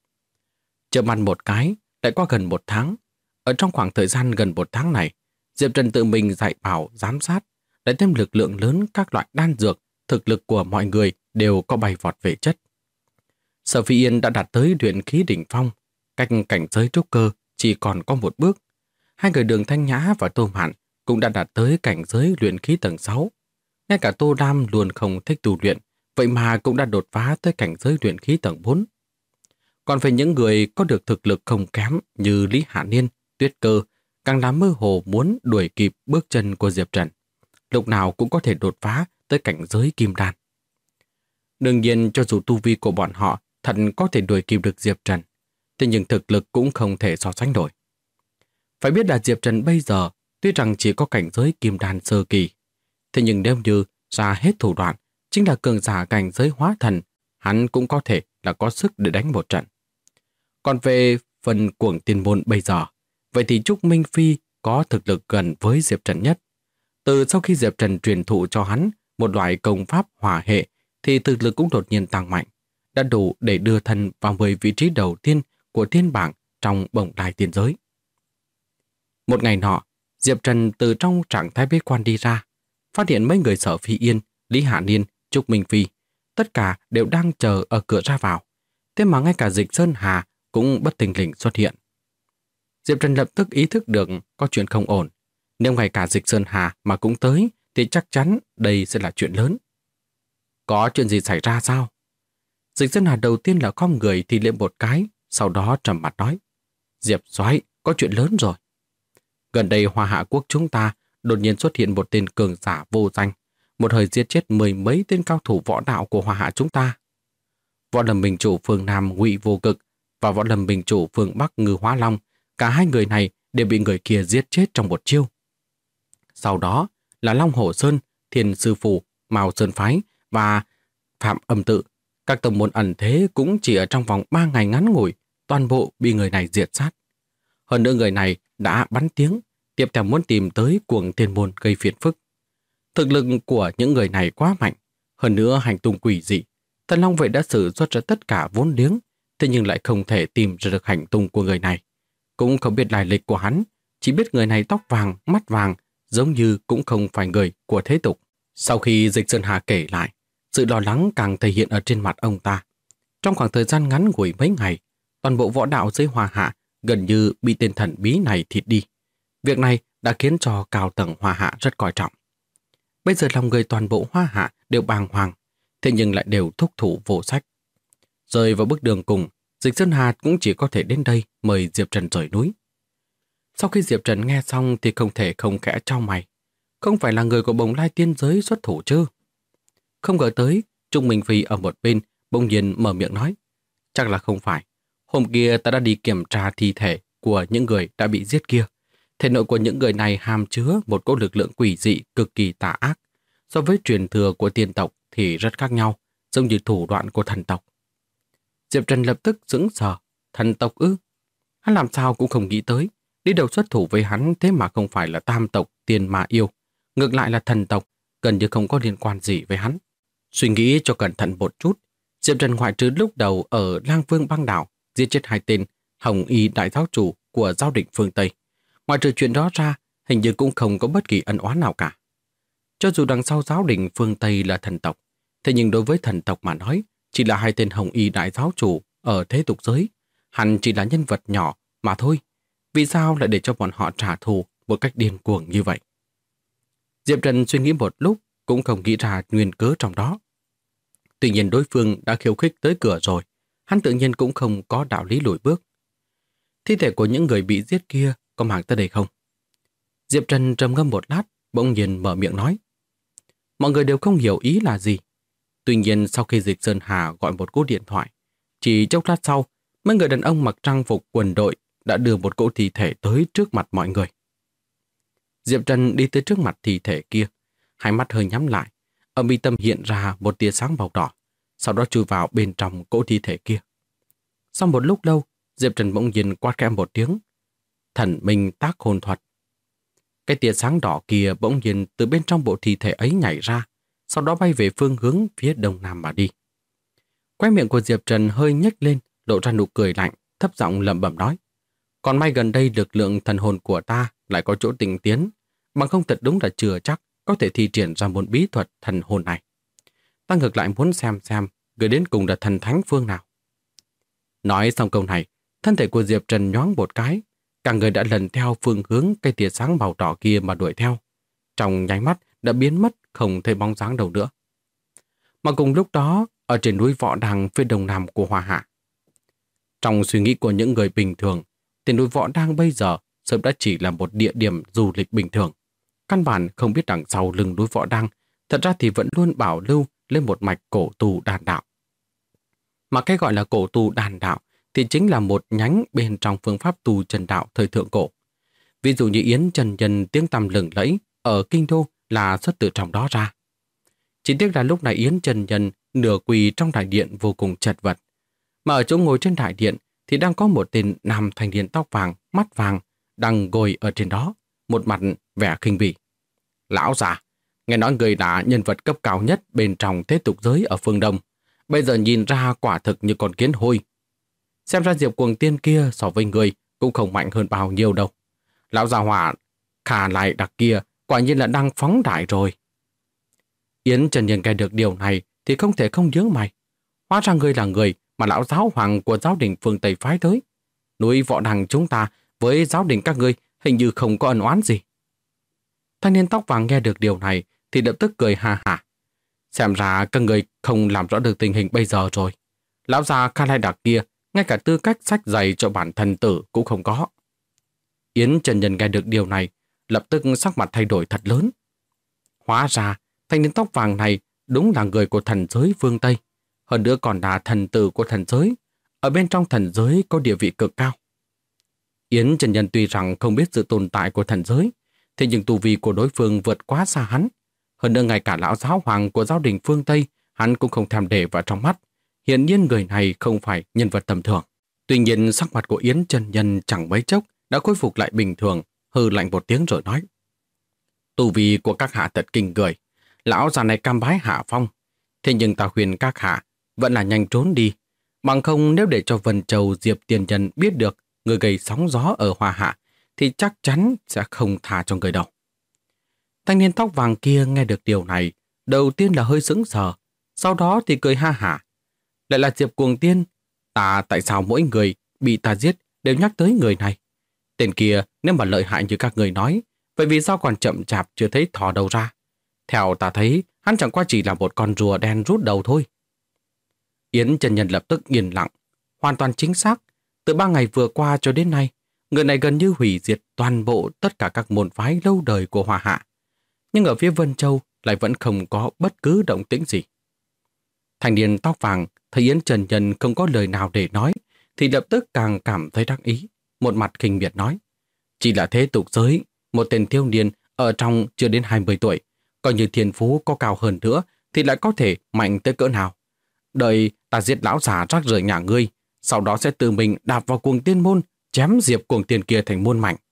Chợp mắt một cái, lại qua gần 1 tháng. Ở trong khoảng thời gian gần 1 tháng này, Diệp Trần tự mình dạy bảo, giám sát, lại thêm lực lượng lớn các loại đan dược, thực lực của mọi người đều có bay vọt về chất. Sở Phi Yên đã đạt tới luyện khí đỉnh phong, cách cảnh giới trúc cơ chỉ còn có 1 bước. Hai người Đường Thanh Nhã và Tô Mạn cũng đã đạt tới cảnh giới luyện khí tầng 6. Ngay cả Tô Đam luôn không thích tu luyện, vậy mà cũng đã đột phá tới cảnh giới luyện khí tầng 4. Còn về những người có được thực lực không kém như Lý Hạ Niên, Tuyết Cơ, càng là mơ hồ muốn đuổi kịp bước chân của Diệp Trần. Lúc nào cũng có thể đột phá tới cảnh giới kim đan. Đương nhiên, cho dù tu vi của bọn họ thật có thể đuổi kịp được Diệp Trần, thế nhưng thực lực cũng không thể so sánh nổi. Phải biết là Diệp Trần bây giờ tuy rằng chỉ có cảnh giới kim đan sơ kỳ, thế nhưng nếu như ra hết thủ đoạn, chính là cường giả cảnh giới hóa thần, hắn cũng có thể là có sức để đánh một trận. Còn về phần Cuồng Tiên Môn bây giờ, vậy thì Trúc Minh Phi có thực lực gần với Diệp Trần nhất. Từ sau khi Diệp Trần truyền thụ cho hắn một loại công pháp hỏa hệ, thì thực lực cũng đột nhiên tăng mạnh, đã đủ để đưa thân vào 10 vị trí đầu tiên của thiên bảng trong bồng lai tiên giới. Một ngày nọ, Diệp Trần từ trong trạng thái bế quan đi ra, phát hiện mấy người Sở Phi Yên, Lý Hạ Niên, Trúc Minh Phi, tất cả đều đang chờ ở cửa ra vào. Thế mà ngay cả Dịch Sơn Hà cũng bất thình lình xuất hiện. Diệp Trần lập tức ý thức được có chuyện không ổn. Nếu ngay cả Dịch Sơn Hà mà cũng tới, thì chắc chắn đây sẽ là chuyện lớn. Có chuyện gì xảy ra sao? Dịch Sơn Hà đầu tiên là khom người thì liệm một cái, sau đó trầm mặt nói: Diệp soái, có chuyện lớn rồi. Gần đây Hoa Hạ quốc chúng ta đột nhiên xuất hiện một tên cường giả vô danh, một hơi giết chết 10 mấy tên cao thủ võ đạo của Hoa Hạ chúng ta. Võ Lâm Minh Chủ phương Nam Ngụy Vô Cực và Võ Lâm Minh Chủ phương Bắc Ngư Hóa Long, cả hai người này đều bị người kia giết chết trong một chiêu. Sau đó là Long Hổ Sơn, Thiên Sư Phủ, Mao Sơn Phái và Phạm Âm Tự. Các tông môn ẩn thế cũng chỉ ở trong vòng 3 ngày ngắn ngủi, toàn bộ bị người này diệt sát. Hơn nữa người này đã bắn tiếng, tiếp theo muốn tìm tới Cuồng Tiên Môn gây phiền phức. Thực lực của những người này quá mạnh, hơn nữa hành tung quỷ dị. Thần Long Vệ đã sử xuất ra tất cả vốn liếng, thế nhưng lại không thể tìm ra được hành tung của người này. Cũng không biết lai lịch của hắn, chỉ biết người này tóc vàng, mắt vàng, giống như cũng không phải người của thế tục. Sau khi Dịch Sơn Hà kể lại, sự lo lắng càng thể hiện ở trên mặt ông ta. Trong khoảng thời gian ngắn ngủi mấy ngày, toàn bộ võ đạo giới Hoa Hạ gần như bị tên thần bí này thịt đi. Việc này đã khiến cho cao tầng Hoa Hạ rất coi trọng. Bây giờ lòng người toàn bộ Hoa Hạ đều bàng hoàng, thế nhưng lại đều thúc thủ vô sách. Rơi vào bước đường cùng, Dịch Sơn Hà cũng chỉ có thể đến đây mời Diệp Trần rời núi. Sau khi Diệp Trần nghe xong thì không thể không khẽ chau mày. Không phải là người của bồng lai tiên giới xuất thủ chứ? Không ngờ tới, Trung Minh Phi ở một bên bỗng nhiên mở miệng nói: Chắc là không phải. Hôm kia ta đã đi kiểm tra thi thể của những người đã bị giết kia. Thể nội của những người này hàm chứa một cỗ lực lượng quỷ dị cực kỳ tà ác. So với truyền thừa của tiên tộc thì rất khác nhau, giống như thủ đoạn của thần tộc. Diệp Trần lập tức sững sờ. Thần tộc ư? Hắn làm sao cũng không nghĩ tới, đi đầu xuất thủ với hắn thế mà không phải là tam tộc tiền mà yêu, ngược lại là thần tộc, gần như không có liên quan gì với hắn. Suy nghĩ cho cẩn thận một chút, Diệp Trần ngoại trừ lúc đầu ở Lang Vương băng đảo giết chết 2 tên Hồng Y đại giáo chủ của Giáo Định phương Tây. Ngoài trừ chuyện đó ra, hình như cũng không có bất kỳ ân oán nào cả. Cho dù đằng sau Giáo Định phương Tây là thần tộc, thế nhưng đối với thần tộc mà nói, chỉ là 2 tên Hồng Y đại giáo chủ ở thế tục giới, hắn chỉ là nhân vật nhỏ mà thôi. Vì sao lại để cho bọn họ trả thù một cách điên cuồng như vậy? Diệp Trần suy nghĩ một lúc, cũng không nghĩ ra nguyên cớ trong đó. Tuy nhiên đối phương đã khiêu khích tới cửa rồi, hắn tự nhiên cũng không có đạo lý lùi bước. Thi thể của những người bị giết kia có mang tới đây không? Diệp Trần trầm ngâm một lát, bỗng nhiên mở miệng nói. Mọi người đều không hiểu ý là gì. Tuy nhiên sau khi Dịch Sơn Hà gọi một cú điện thoại, chỉ chốc lát sau, mấy người đàn ông mặc trang phục quân đội đã đưa một cỗ thi thể tới trước mặt mọi người. Diệp Trần đi tới trước mặt thi thể kia, hai mắt hơi nhắm lại, ở mi tâm hiện ra một tia sáng màu đỏ, sau đó chui vào bên trong cỗ thi thể kia. Sau một lúc lâu, Diệp Trần bỗng nhiên quát khẽ một tiếng, thần minh tác hồn thuật. Cái tia sáng đỏ kia bỗng nhiên từ bên trong bộ thi thể ấy nhảy ra, sau đó bay về phương hướng phía đông nam mà đi. Khóe miệng của Diệp Trần hơi nhếch lên, lộ ra nụ cười lạnh, thấp giọng lẩm bẩm nói. Còn may gần đây lực lượng thần hồn của ta lại có chỗ tinh tiến, bằng không thật đúng là chưa chắc có thể thi triển ra môn bí thuật thần hồn này. Ta ngược lại muốn xem người đến cùng là thần thánh phương nào. Nói xong câu này, thân thể của Diệp Trần nhoáng một cái, cả người đã lần theo phương hướng cây tia sáng màu đỏ kia mà đuổi theo. Trong nháy mắt đã biến mất, không thấy bóng dáng đâu nữa. Mà cùng lúc đó, ở trên núi Võ Đăng phía đông nam của Hoa Hạ. Trong suy nghĩ của những người bình thường, thì núi Võ Đăng bây giờ sớm đã chỉ là một địa điểm du lịch bình thường. Căn bản không biết đằng sau lưng núi Võ Đăng, thật ra thì vẫn luôn bảo lưu lên một mạch cổ tu đan đạo. Mà cái gọi là cổ tu đan đạo thì chính là một nhánh bên trong phương pháp tu chân đạo thời thượng cổ. Ví dụ như Yến Chân Nhân tiếng tăm lừng lẫy ở Kinh Đô là xuất từ trong đó ra. Chỉ tiếc là lúc này Yến Chân Nhân nửa quỳ trong đại điện vô cùng chật vật. Mà ở chỗ ngồi trên đại điện thì đang có một tên nam thanh niên tóc vàng, mắt vàng đang ngồi ở trên đó, một mặt vẻ khinh bỉ. Lão già, nghe nói người đã nhân vật cấp cao nhất bên trong thế tục giới ở phương Đông. Bây giờ nhìn ra quả thực như con kiến hôi. Xem ra Diệp Cuồng Tiên kia so với người cũng không mạnh hơn bao nhiêu đâu. Lão già hỏa khà lại đặc kia quả nhiên là đang phóng đại rồi. Yến Trần Nhân nghe được điều này thì không thể không nhớ mày. Hóa ra ngươi là người mà lão giáo hoàng của giáo đình phương Tây phái tới. Núi Võ Đăng chúng ta với giáo đình các ngươi hình như không có ân oán gì. Thanh niên tóc vàng nghe được điều này thì lập tức cười ha hả. Xem ra các người không làm rõ được tình hình bây giờ rồi. Lão già Kha Lai Đặc kia ngay cả tư cách sách giày cho bản thân tử cũng không có. Yến Trần Nhân nghe được điều này lập tức sắc mặt thay đổi thật lớn. Hóa ra thanh niên tóc vàng này đúng là người của thần giới phương Tây, hơn nữa còn là thần tử của thần giới, ở bên trong thần giới có địa vị cực cao. Yến Trần Nhân tuy rằng không biết sự tồn tại của thần giới, thế nhưng tu vi của đối phương vượt quá xa hắn. Hơn nữa ngay cả lão giáo hoàng của giáo đình phương Tây hắn cũng không thèm để vào trong mắt. Hiển nhiên người này không phải nhân vật tầm thường. Tuy nhiên sắc mặt của Yến Trần Nhân chẳng mấy chốc đã khôi phục lại bình thường, hừ lạnh một tiếng rồi nói. Tu vi của các hạ thật kinh người. Lão già này cam bái hạ phong. Thế nhưng ta khuyên các hạ vẫn là nhanh trốn đi. Bằng không nếu để cho Vân Châu Diệp Tiền Nhân biết được người gây sóng gió ở Hoa Hạ thì chắc chắn sẽ không tha cho người đâu. Thanh niên tóc vàng kia nghe được điều này, đầu tiên là hơi sững sờ, sau đó thì cười ha hả. Lại là Diệp Cuồng Tiên, tại sao mỗi người bị ta giết đều nhắc tới người này? Tên kia nếu mà lợi hại như các người nói, vậy vì sao còn chậm chạp chưa thấy thò đầu ra? Theo ta thấy, hắn chẳng qua chỉ là một con rùa đen rút đầu thôi. Yến Trần Nhân lập tức yên lặng, hoàn toàn chính xác. Từ 3 ngày vừa qua cho đến nay, người này gần như hủy diệt toàn bộ tất cả các môn phái lâu đời của Hoa Hạ. Nhưng ở phía Vân Châu lại vẫn không có bất cứ động tĩnh gì. Thanh niên tóc vàng thấy Yến Trần Nhân không có lời nào để nói, thì lập tức càng cảm thấy đắc ý, một mặt khinh miệt nói. Chỉ là thế tục giới, một tên thiếu niên ở trong chưa đến 20 tuổi, coi như thiên phú có cao hơn nữa thì lại có thể mạnh tới cỡ nào. Đợi ta giết lão già rác rưởi nhà ngươi, sau đó sẽ tự mình đạp vào cuồng tiên môn, chém diệp cuồng tiên kia thành muôn mảnh.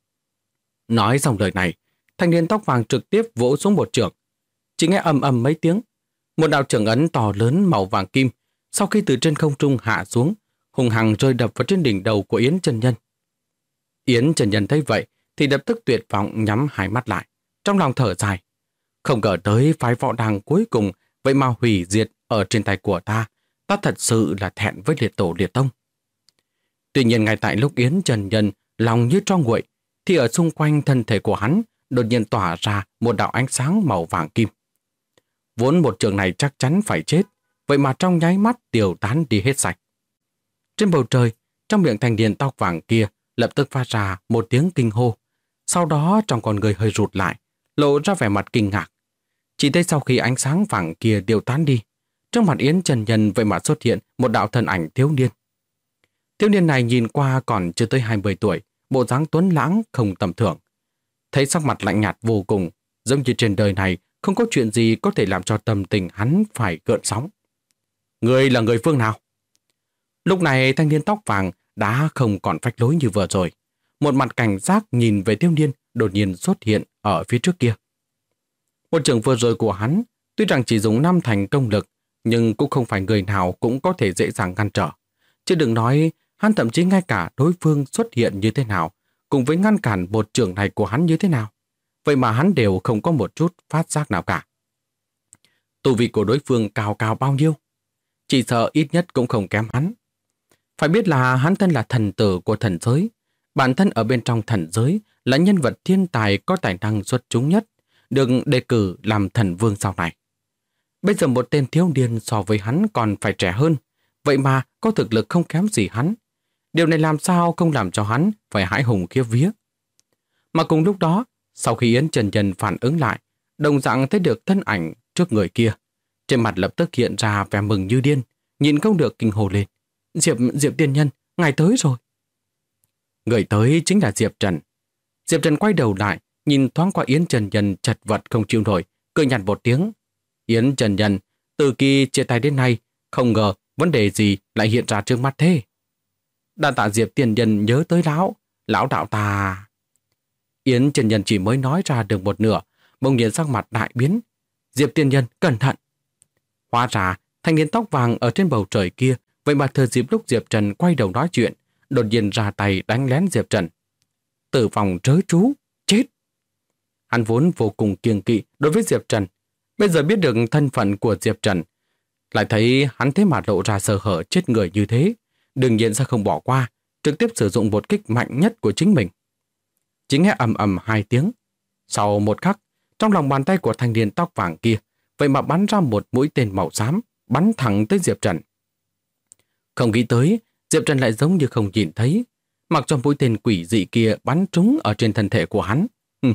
Nói xong lời này, thanh niên tóc vàng trực tiếp vỗ xuống một chưởng. Chỉ nghe ầm ầm mấy tiếng, một đạo chưởng ấn to lớn màu vàng kim sau khi từ trên không trung hạ xuống, hùng hăng rơi đập vào trên đỉnh đầu của Yến chân nhân. Yến chân nhân thấy vậy thì lập tức tuyệt vọng nhắm hai mắt lại, trong lòng thở dài. Không ngờ tới phái võ đàng cuối cùng vậy mà hủy diệt ở trên tay của ta. Ta thật sự là thẹn với liệt tổ liệt tông. Tuy nhiên ngay tại lúc Yến chân nhân lòng như tro nguội, thì ở xung quanh thân thể của hắn đột nhiên tỏa ra một đạo ánh sáng màu vàng kim. Vốn một trường này chắc chắn phải chết, vậy mà trong nháy mắt tiêu tán đi hết sạch. Trên bầu trời, trong miệng thanh niên tóc vàng kia lập tức phát ra một tiếng kinh hô. Sau đó trong con người hơi rụt lại, lộ ra vẻ mặt kinh ngạc. Chỉ thấy sau khi ánh sáng vàng kia tiêu tán đi, trong mặt Yến chân nhân vậy mà xuất hiện một đạo thân ảnh thiếu niên. Thiếu niên này nhìn qua còn chưa tới 20 tuổi, bộ dáng tuấn lãng không tầm thường. Thấy sắc mặt lạnh nhạt vô cùng, giống như trên đời này không có chuyện gì có thể làm cho tâm tình hắn phải gợn sóng. Người là người phương nào? Lúc này thanh niên tóc vàng đã không còn phách lối như vừa rồi. Một mặt cảnh giác nhìn về thiếu niên đột nhiên xuất hiện ở phía trước kia. Một trường vừa rồi của hắn tuy rằng chỉ dùng 5 thành công lực, nhưng cũng không phải người nào cũng có thể dễ dàng ngăn trở. Chứ đừng nói hắn thậm chí ngay cả đối phương xuất hiện như thế nào, cùng với ngăn cản một trường này của hắn như thế nào. Vậy mà hắn đều không có một chút phát giác nào cả. Tu vị của đối phương cao cao bao nhiêu? Chỉ sợ ít nhất cũng không kém hắn. Phải biết là hắn thân là thần tử của thần giới. Bản thân ở bên trong thần giới là nhân vật thiên tài có tài năng xuất chúng nhất, được đề cử làm thần vương sau này. Bây giờ một tên thiếu niên so với hắn còn phải trẻ hơn, vậy mà có thực lực không kém gì hắn. Điều này làm sao không làm cho hắn phải hãi hùng khiếp vía. Mà cùng lúc đó, sau khi Yến chân nhân phản ứng lại, đồng dạng thấy được thân ảnh trước người kia. Trên mặt lập tức hiện ra vẻ mừng như điên, nhìn không được kinh hồ lên. Diệp tiên nhân, ngài tới rồi. Người tới chính là Diệp Trần. Diệp Trần quay đầu lại, nhìn thoáng qua Yến chân nhân chật vật không chịu nổi, cười nhạt một tiếng. Yến chân nhân, từ khi chia tay đến nay, không ngờ vấn đề gì lại hiện ra trước mắt thế. Đa tạ Diệp tiên nhân nhớ tới lão đạo ta. Yến chân nhân chỉ mới nói ra được một nửa, bỗng nhiên sắc mặt đại biến. Diệp tiên nhân, cẩn thận. Hóa ra, thanh niên tóc vàng ở trên bầu trời kia, vậy mà thừa dịp lúc Diệp Trần quay đầu nói chuyện, đột nhiên ra tay đánh lén Diệp Trần. Tử vong trớ trú, chết. Hắn vốn vô cùng kiêng kỵ đối với Diệp Trần. Bây giờ biết được thân phận của Diệp Trần, lại thấy hắn thế mà lộ ra sơ hở chết người như thế, đương nhiên sẽ không bỏ qua, trực tiếp sử dụng một kích mạnh nhất của chính mình. Chỉ nghe ầm ầm 2 tiếng. Sau một khắc, trong lòng bàn tay của thanh niên tóc vàng kia, vậy mà bắn ra một mũi tên màu xám, bắn thẳng tới Diệp Trần. Không nghĩ tới, Diệp Trần lại giống như không nhìn thấy, mặc cho mũi tên quỷ dị kia bắn trúng ở trên thân thể của hắn.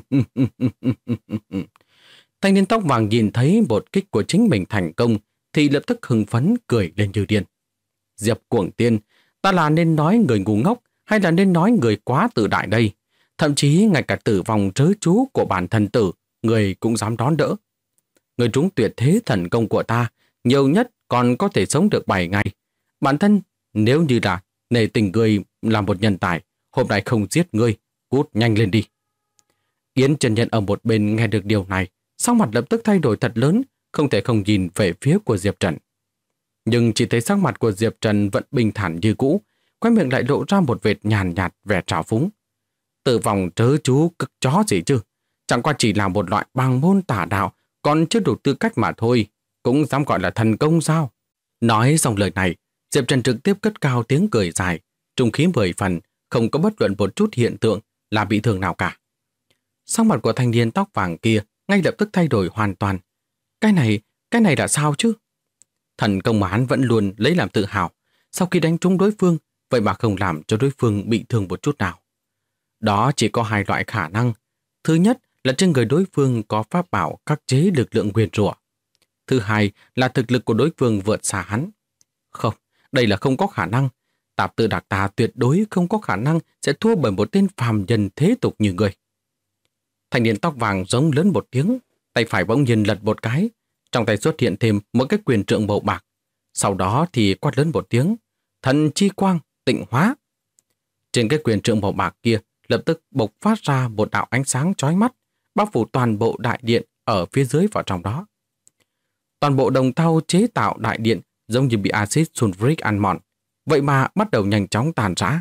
Thanh niên tóc vàng nhìn thấy một kích của chính mình thành công, thì lập tức hưng phấn cười lên như điên. Diệp Cuồng Tiên, ta là nên nói người ngu ngốc hay là nên nói người quá tự đại đây? Thậm chí ngay cả tử vong trớ trú của bản thân tử, người cũng dám đón đỡ. Người trúng tuyệt thế thần công của ta, nhiều nhất còn có thể sống được 7 ngày. Bản thân, nếu như là nể tình ngươi là một nhân tài, hôm nay không giết ngươi, cút nhanh lên đi. Yến chân nhân ở một bên nghe được điều này, sắc mặt lập tức thay đổi thật lớn, không thể không nhìn về phía của Diệp Trần. Nhưng chỉ thấy sắc mặt của Diệp Trần vẫn bình thản như cũ, khóe miệng lại lộ ra một vệt nhàn nhạt vẻ trào phúng. Tử vong trớ trú cực chó gì chứ, chẳng qua chỉ là một loại bằng môn tả đạo, còn chưa đủ tư cách mà thôi, cũng dám gọi là thần công sao? Nói xong lời này, Diệp Trần trực tiếp cất cao tiếng cười dài, trung khí 10 phần, không có bất luận một chút hiện tượng là bị thương nào cả. Sắc mặt của thanh niên tóc vàng kia ngay lập tức thay đổi hoàn toàn. Cái này là sao chứ? Thần công mà hắn vẫn luôn lấy làm tự hào, sau khi đánh trúng đối phương, vậy mà không làm cho đối phương bị thương một chút nào. Đó chỉ có 2 loại khả năng. Thứ nhất là trên người đối phương có pháp bảo khắc chế lực lượng nguyền rủa. Thứ hai là thực lực của đối phương vượt xa hắn. Không, đây là không có khả năng. Tạp Tư Đặc ta tuyệt đối không có khả năng sẽ thua bởi một tên phàm nhân thế tục như người. Thanh niên tóc vàng giống lớn một tiếng, tay phải bỗng nhiên lật một cái, trong tay xuất hiện thêm một cái quyền trượng màu bạc. Sau đó thì quát lớn một tiếng, thần chi quang, tịnh hóa. Trên cái quyền trượng màu bạc kia lập tức bộc phát ra một đạo ánh sáng chói mắt, bao phủ toàn bộ đại điện ở phía dưới vào trong đó. Toàn bộ đồng thau chế tạo đại điện giống như bị axit sulfuric ăn mòn, vậy mà bắt đầu nhanh chóng tàn rã.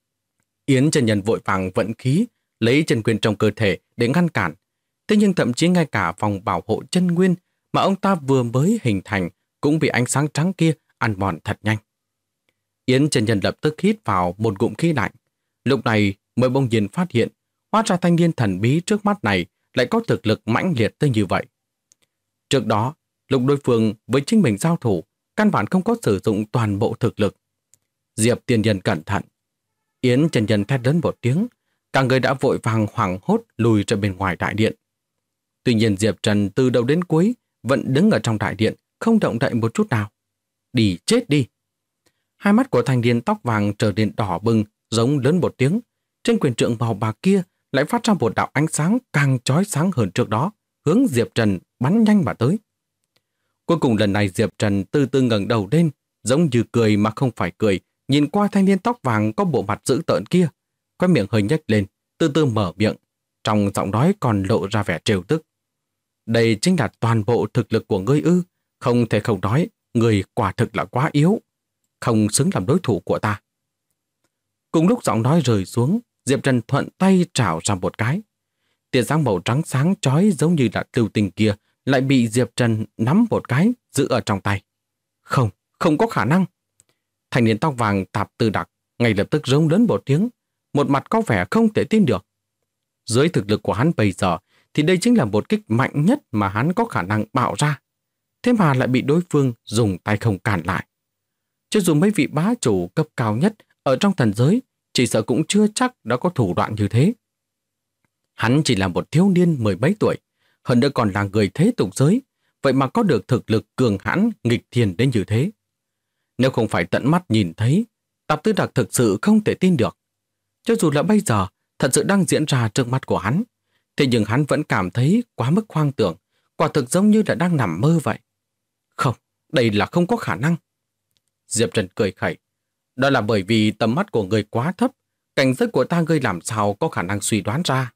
Yến chân nhân vội vàng vận khí, lấy chân nguyên trong cơ thể để ngăn cản. Thế nhưng thậm chí ngay cả vòng bảo hộ chân nguyên mà ông ta vừa mới hình thành cũng bị ánh sáng trắng kia ăn mòn thật nhanh. Yến chân nhân lập tức hít vào một ngụm khí lạnh. Lúc này mới bỗng nhiên phát hiện, hóa ra thanh niên thần bí trước mắt này lại có thực lực mãnh liệt tới như vậy. Trước đó, lúc đối phương với chính mình giao thủ, căn bản không có sử dụng toàn bộ thực lực. Diệp tiên nhân cẩn thận. Yến chân nhân thét lớn một tiếng, cả người đã vội vàng hoảng hốt lùi ra bên ngoài đại điện. Tuy nhiên Diệp Trần từ đầu đến cuối vẫn đứng ở trong đại điện, không động đậy một chút nào. Đi chết đi! Hai mắt của thanh niên tóc vàng trở nên đỏ bừng, giống lớn một tiếng. Trên quyền trượng màu bạc kia lại phát ra một đạo ánh sáng càng chói sáng hơn trước đó, hướng Diệp Trần bắn nhanh mà tới. Cuối cùng lần này Diệp Trần từ từ ngẩng đầu lên, giống như cười mà không phải cười, nhìn qua thanh niên tóc vàng có bộ mặt dữ tợn kia, khóe miệng hơi nhếch lên, từ từ mở miệng, trong giọng nói còn lộ ra vẻ trêu tức. Đây chính là toàn bộ thực lực của ngươi ư? Không thể không nói, ngươi quả thực là quá yếu, không xứng làm đối thủ của ta. Cùng lúc giọng nói rơi xuống, Diệp Trần thuận tay trảo ra một cái. Tia sáng màu trắng sáng chói giống như là lưu tinh kia lại bị Diệp Trần nắm một cái, giữ ở trong tay. Không, không có khả năng. Thanh niên tóc vàng Tạp Tư Đặc ngay lập tức rống lớn một tiếng, một mặt có vẻ không thể tin được. Dưới thực lực của hắn bây giờ thì đây chính là một kích mạnh nhất mà hắn có khả năng bạo ra. Thế mà lại bị đối phương dùng tay không cản lại. Cho dù mấy vị bá chủ cấp cao nhất ở trong thần giới, chỉ sợ cũng chưa chắc đã có thủ đoạn như thế. Hắn chỉ là một thiếu niên 10 mấy tuổi, hơn nữa còn là người thế tục giới, vậy mà có được thực lực cường hãn nghịch thiên đến như thế. Nếu không phải tận mắt nhìn thấy, Tạp Tư Đặc thực sự không thể tin được. Cho dù là bây giờ, thật sự đang diễn ra trước mắt của hắn, thế nhưng hắn vẫn cảm thấy quá mức hoang tưởng, quả thực giống như là đang nằm mơ vậy. Không, đây là không có khả năng. Diệp Trần cười khẩy. Đó là bởi vì tầm mắt của người quá thấp, cảnh giới của ta ngươi làm sao có khả năng suy đoán ra.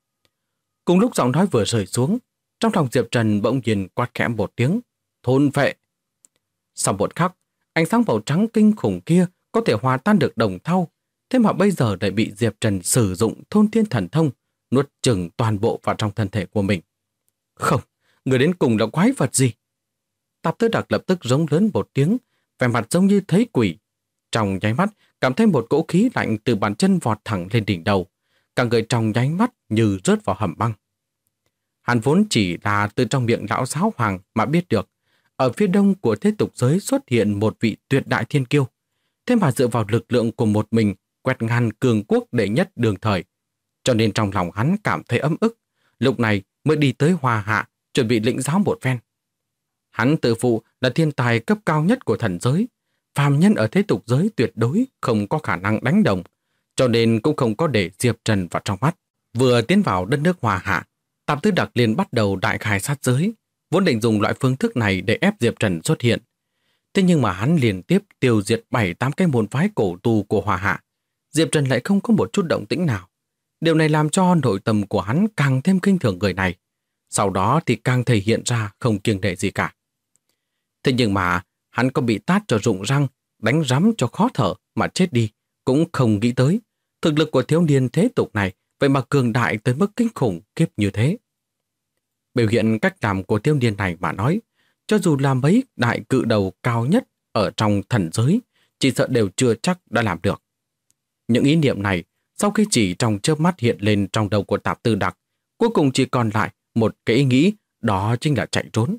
Cùng lúc giọng nói vừa rơi xuống, trong lòng Diệp Trần bỗng nhiên quát khẽ một tiếng, thôn phệ. Sau một khắc, ánh sáng màu trắng kinh khủng kia có thể hòa tan được đồng thau, thế mà bây giờ lại bị Diệp Trần sử dụng thôn thiên thần thông, nuốt chửng toàn bộ vào trong thân thể của mình. Không, người đến cùng là quái vật gì? Tạp Tư Đặc lập tức rống lớn một tiếng, vẻ mặt giống như thấy quỷ. Trong nháy mắt, cảm thấy một cỗ khí lạnh từ bàn chân vọt thẳng lên đỉnh đầu, cả người trong nháy mắt như rớt vào hầm băng. Hắn vốn chỉ là từ trong miệng lão giáo hoàng mà biết được, ở phía đông của thế tục giới xuất hiện một vị tuyệt đại thiên kiêu, thế mà dựa vào lực lượng của một mình quét ngang cường quốc đệ nhất đương thời, cho nên trong lòng hắn cảm thấy ấm ức, lúc này mới đi tới Hoa Hạ chuẩn bị lĩnh giáo một phen. Hắn tự phụ là thiên tài cấp cao nhất của thần giới, phàm nhân ở thế tục giới tuyệt đối không có khả năng đánh đồng, cho nên cũng không có để Diệp Trần vào trong mắt. Vừa tiến vào đất nước Hoa Hạ, Tạp Tư Đặc liền bắt đầu đại khai sát giới, vốn định dùng loại phương thức này để ép Diệp Trần xuất hiện. Thế nhưng mà hắn liên tiếp tiêu diệt 7-8 cái môn phái cổ tu của Hoa Hạ, Diệp Trần lại không có một chút động tĩnh nào. Điều này làm cho nội tâm của hắn càng thêm kinh thường người này, sau đó thì càng thể hiện ra không kiêng nể gì cả. Thế nhưng mà hắn có bị tát cho rụng răng, đánh rắm cho khó thở mà chết đi, cũng không nghĩ tới thực lực của thiếu niên thế tục này vậy mà cường đại tới mức kinh khủng khiếp như thế. Biểu hiện cách làm của thiếu niên này mà nói, cho dù là mấy đại cự đầu cao nhất ở trong thần giới, chỉ sợ đều chưa chắc đã làm được. Những ý niệm này, sau khi chỉ trong chớp mắt hiện lên trong đầu của Tạp Tư Đặc, cuối cùng chỉ còn lại một cái ý nghĩ, đó chính là chạy trốn.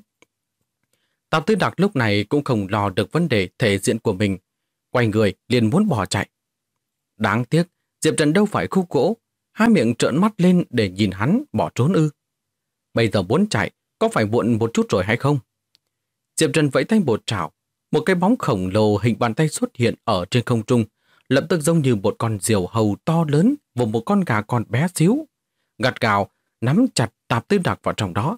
Tạp Tư Đặc lúc này cũng không lo được vấn đề thể diện của mình, quay người liền muốn bỏ chạy. Đáng tiếc, Diệp Trần đâu phải khúc gỗ, hai miệng trợn mắt lên để nhìn hắn bỏ trốn ư. Bây giờ muốn chạy, có phải muộn một chút rồi hay không? Diệp Trần vẫy tay một trảo, một cái bóng khổng lồ hình bàn tay xuất hiện ở trên không trung, lập tức giống như một con diều hầu to lớn và một con gà con bé xíu, gắt gào nắm chặt Tạp Tư Đặc vào trong đó.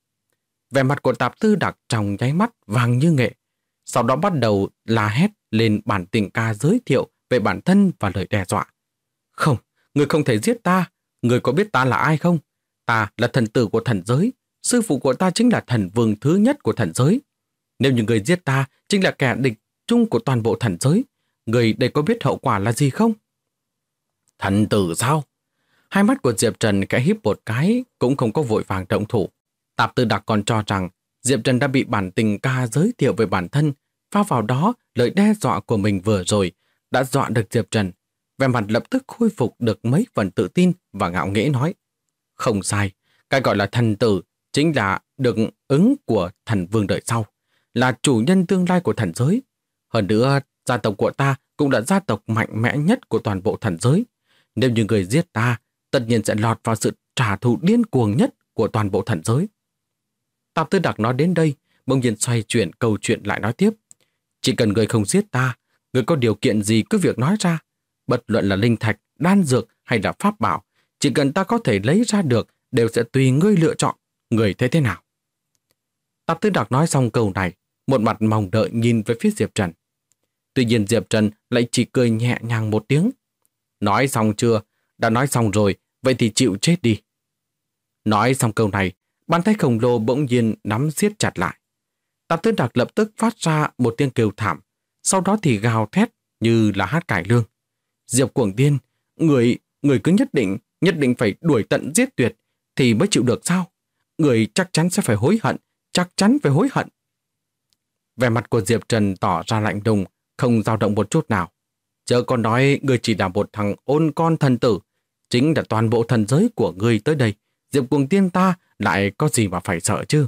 Vẻ mặt của Tạp Tư Đặc trong nháy mắt vàng như nghệ, sau đó bắt đầu la hét lên bản tình ca giới thiệu về bản thân và lời đe dọa. Không, người không thể giết ta, người có biết ta là ai không? Ta là thần tử của thần giới, sư phụ của ta chính là thần vương thứ nhất của thần giới. Nếu như người giết ta chính là kẻ địch chung của toàn bộ thần giới, người đây có biết hậu quả là gì không? Thần tử sao? Hai mắt của Diệp Trần khẽ híp một cái, cũng không có vội vàng động thủ. Tạp Tư Đặc còn cho rằng Diệp Trần đã bị bản tình ca giới thiệu về bản thân, pha vào đó lời đe dọa của mình vừa rồi đã dọa được Diệp Trần. Vẻ mặt lập tức khôi phục được mấy phần tự tin và ngạo nghễ nói. Không sai, cái gọi là thần tử chính là được ứng của thần vương đời sau, là chủ nhân tương lai của thần giới. Hơn nữa, gia tộc của ta cũng là gia tộc mạnh mẽ nhất của toàn bộ thần giới. Nếu như người giết ta, tất nhiên sẽ lọt vào sự trả thù điên cuồng nhất của toàn bộ thần giới. Tạp Tư Đặc nói đến đây, bỗng nhiên xoay chuyển câu chuyện lại nói tiếp. Chỉ cần người không giết ta, người có điều kiện gì cứ việc nói ra. Bất luận là linh thạch, đan dược hay là pháp bảo, chỉ cần ta có thể lấy ra được đều sẽ tùy ngươi lựa chọn. Người thấy thế nào? Tạp Tư Đặc nói xong câu này, một mặt mong đợi nhìn về phía Diệp Trần. Tuy nhiên Diệp Trần lại chỉ cười nhẹ nhàng một tiếng. Nói xong chưa? Đã nói xong rồi, vậy thì chịu chết đi. Nói xong câu này, bàn tay khổng lồ bỗng nhiên nắm siết chặt lại. Tạp Tư Đặc lập tức phát ra một tiếng kêu thảm, sau đó thì gào thét như là hát cải lương. Diệp Cuồng Tiên, người cứ nhất định phải đuổi tận giết tuyệt thì mới chịu được sao? Người chắc chắn sẽ phải hối hận, chắc chắn phải hối hận. Vẻ mặt của Diệp Trần tỏ ra lạnh lùng, không dao động một chút nào. Chớ còn nói người chỉ là một thằng ôn con thần tử, chính là toàn bộ thần giới của người tới đây. Diệp Cuồng Tiên ta lại có gì mà phải sợ chứ?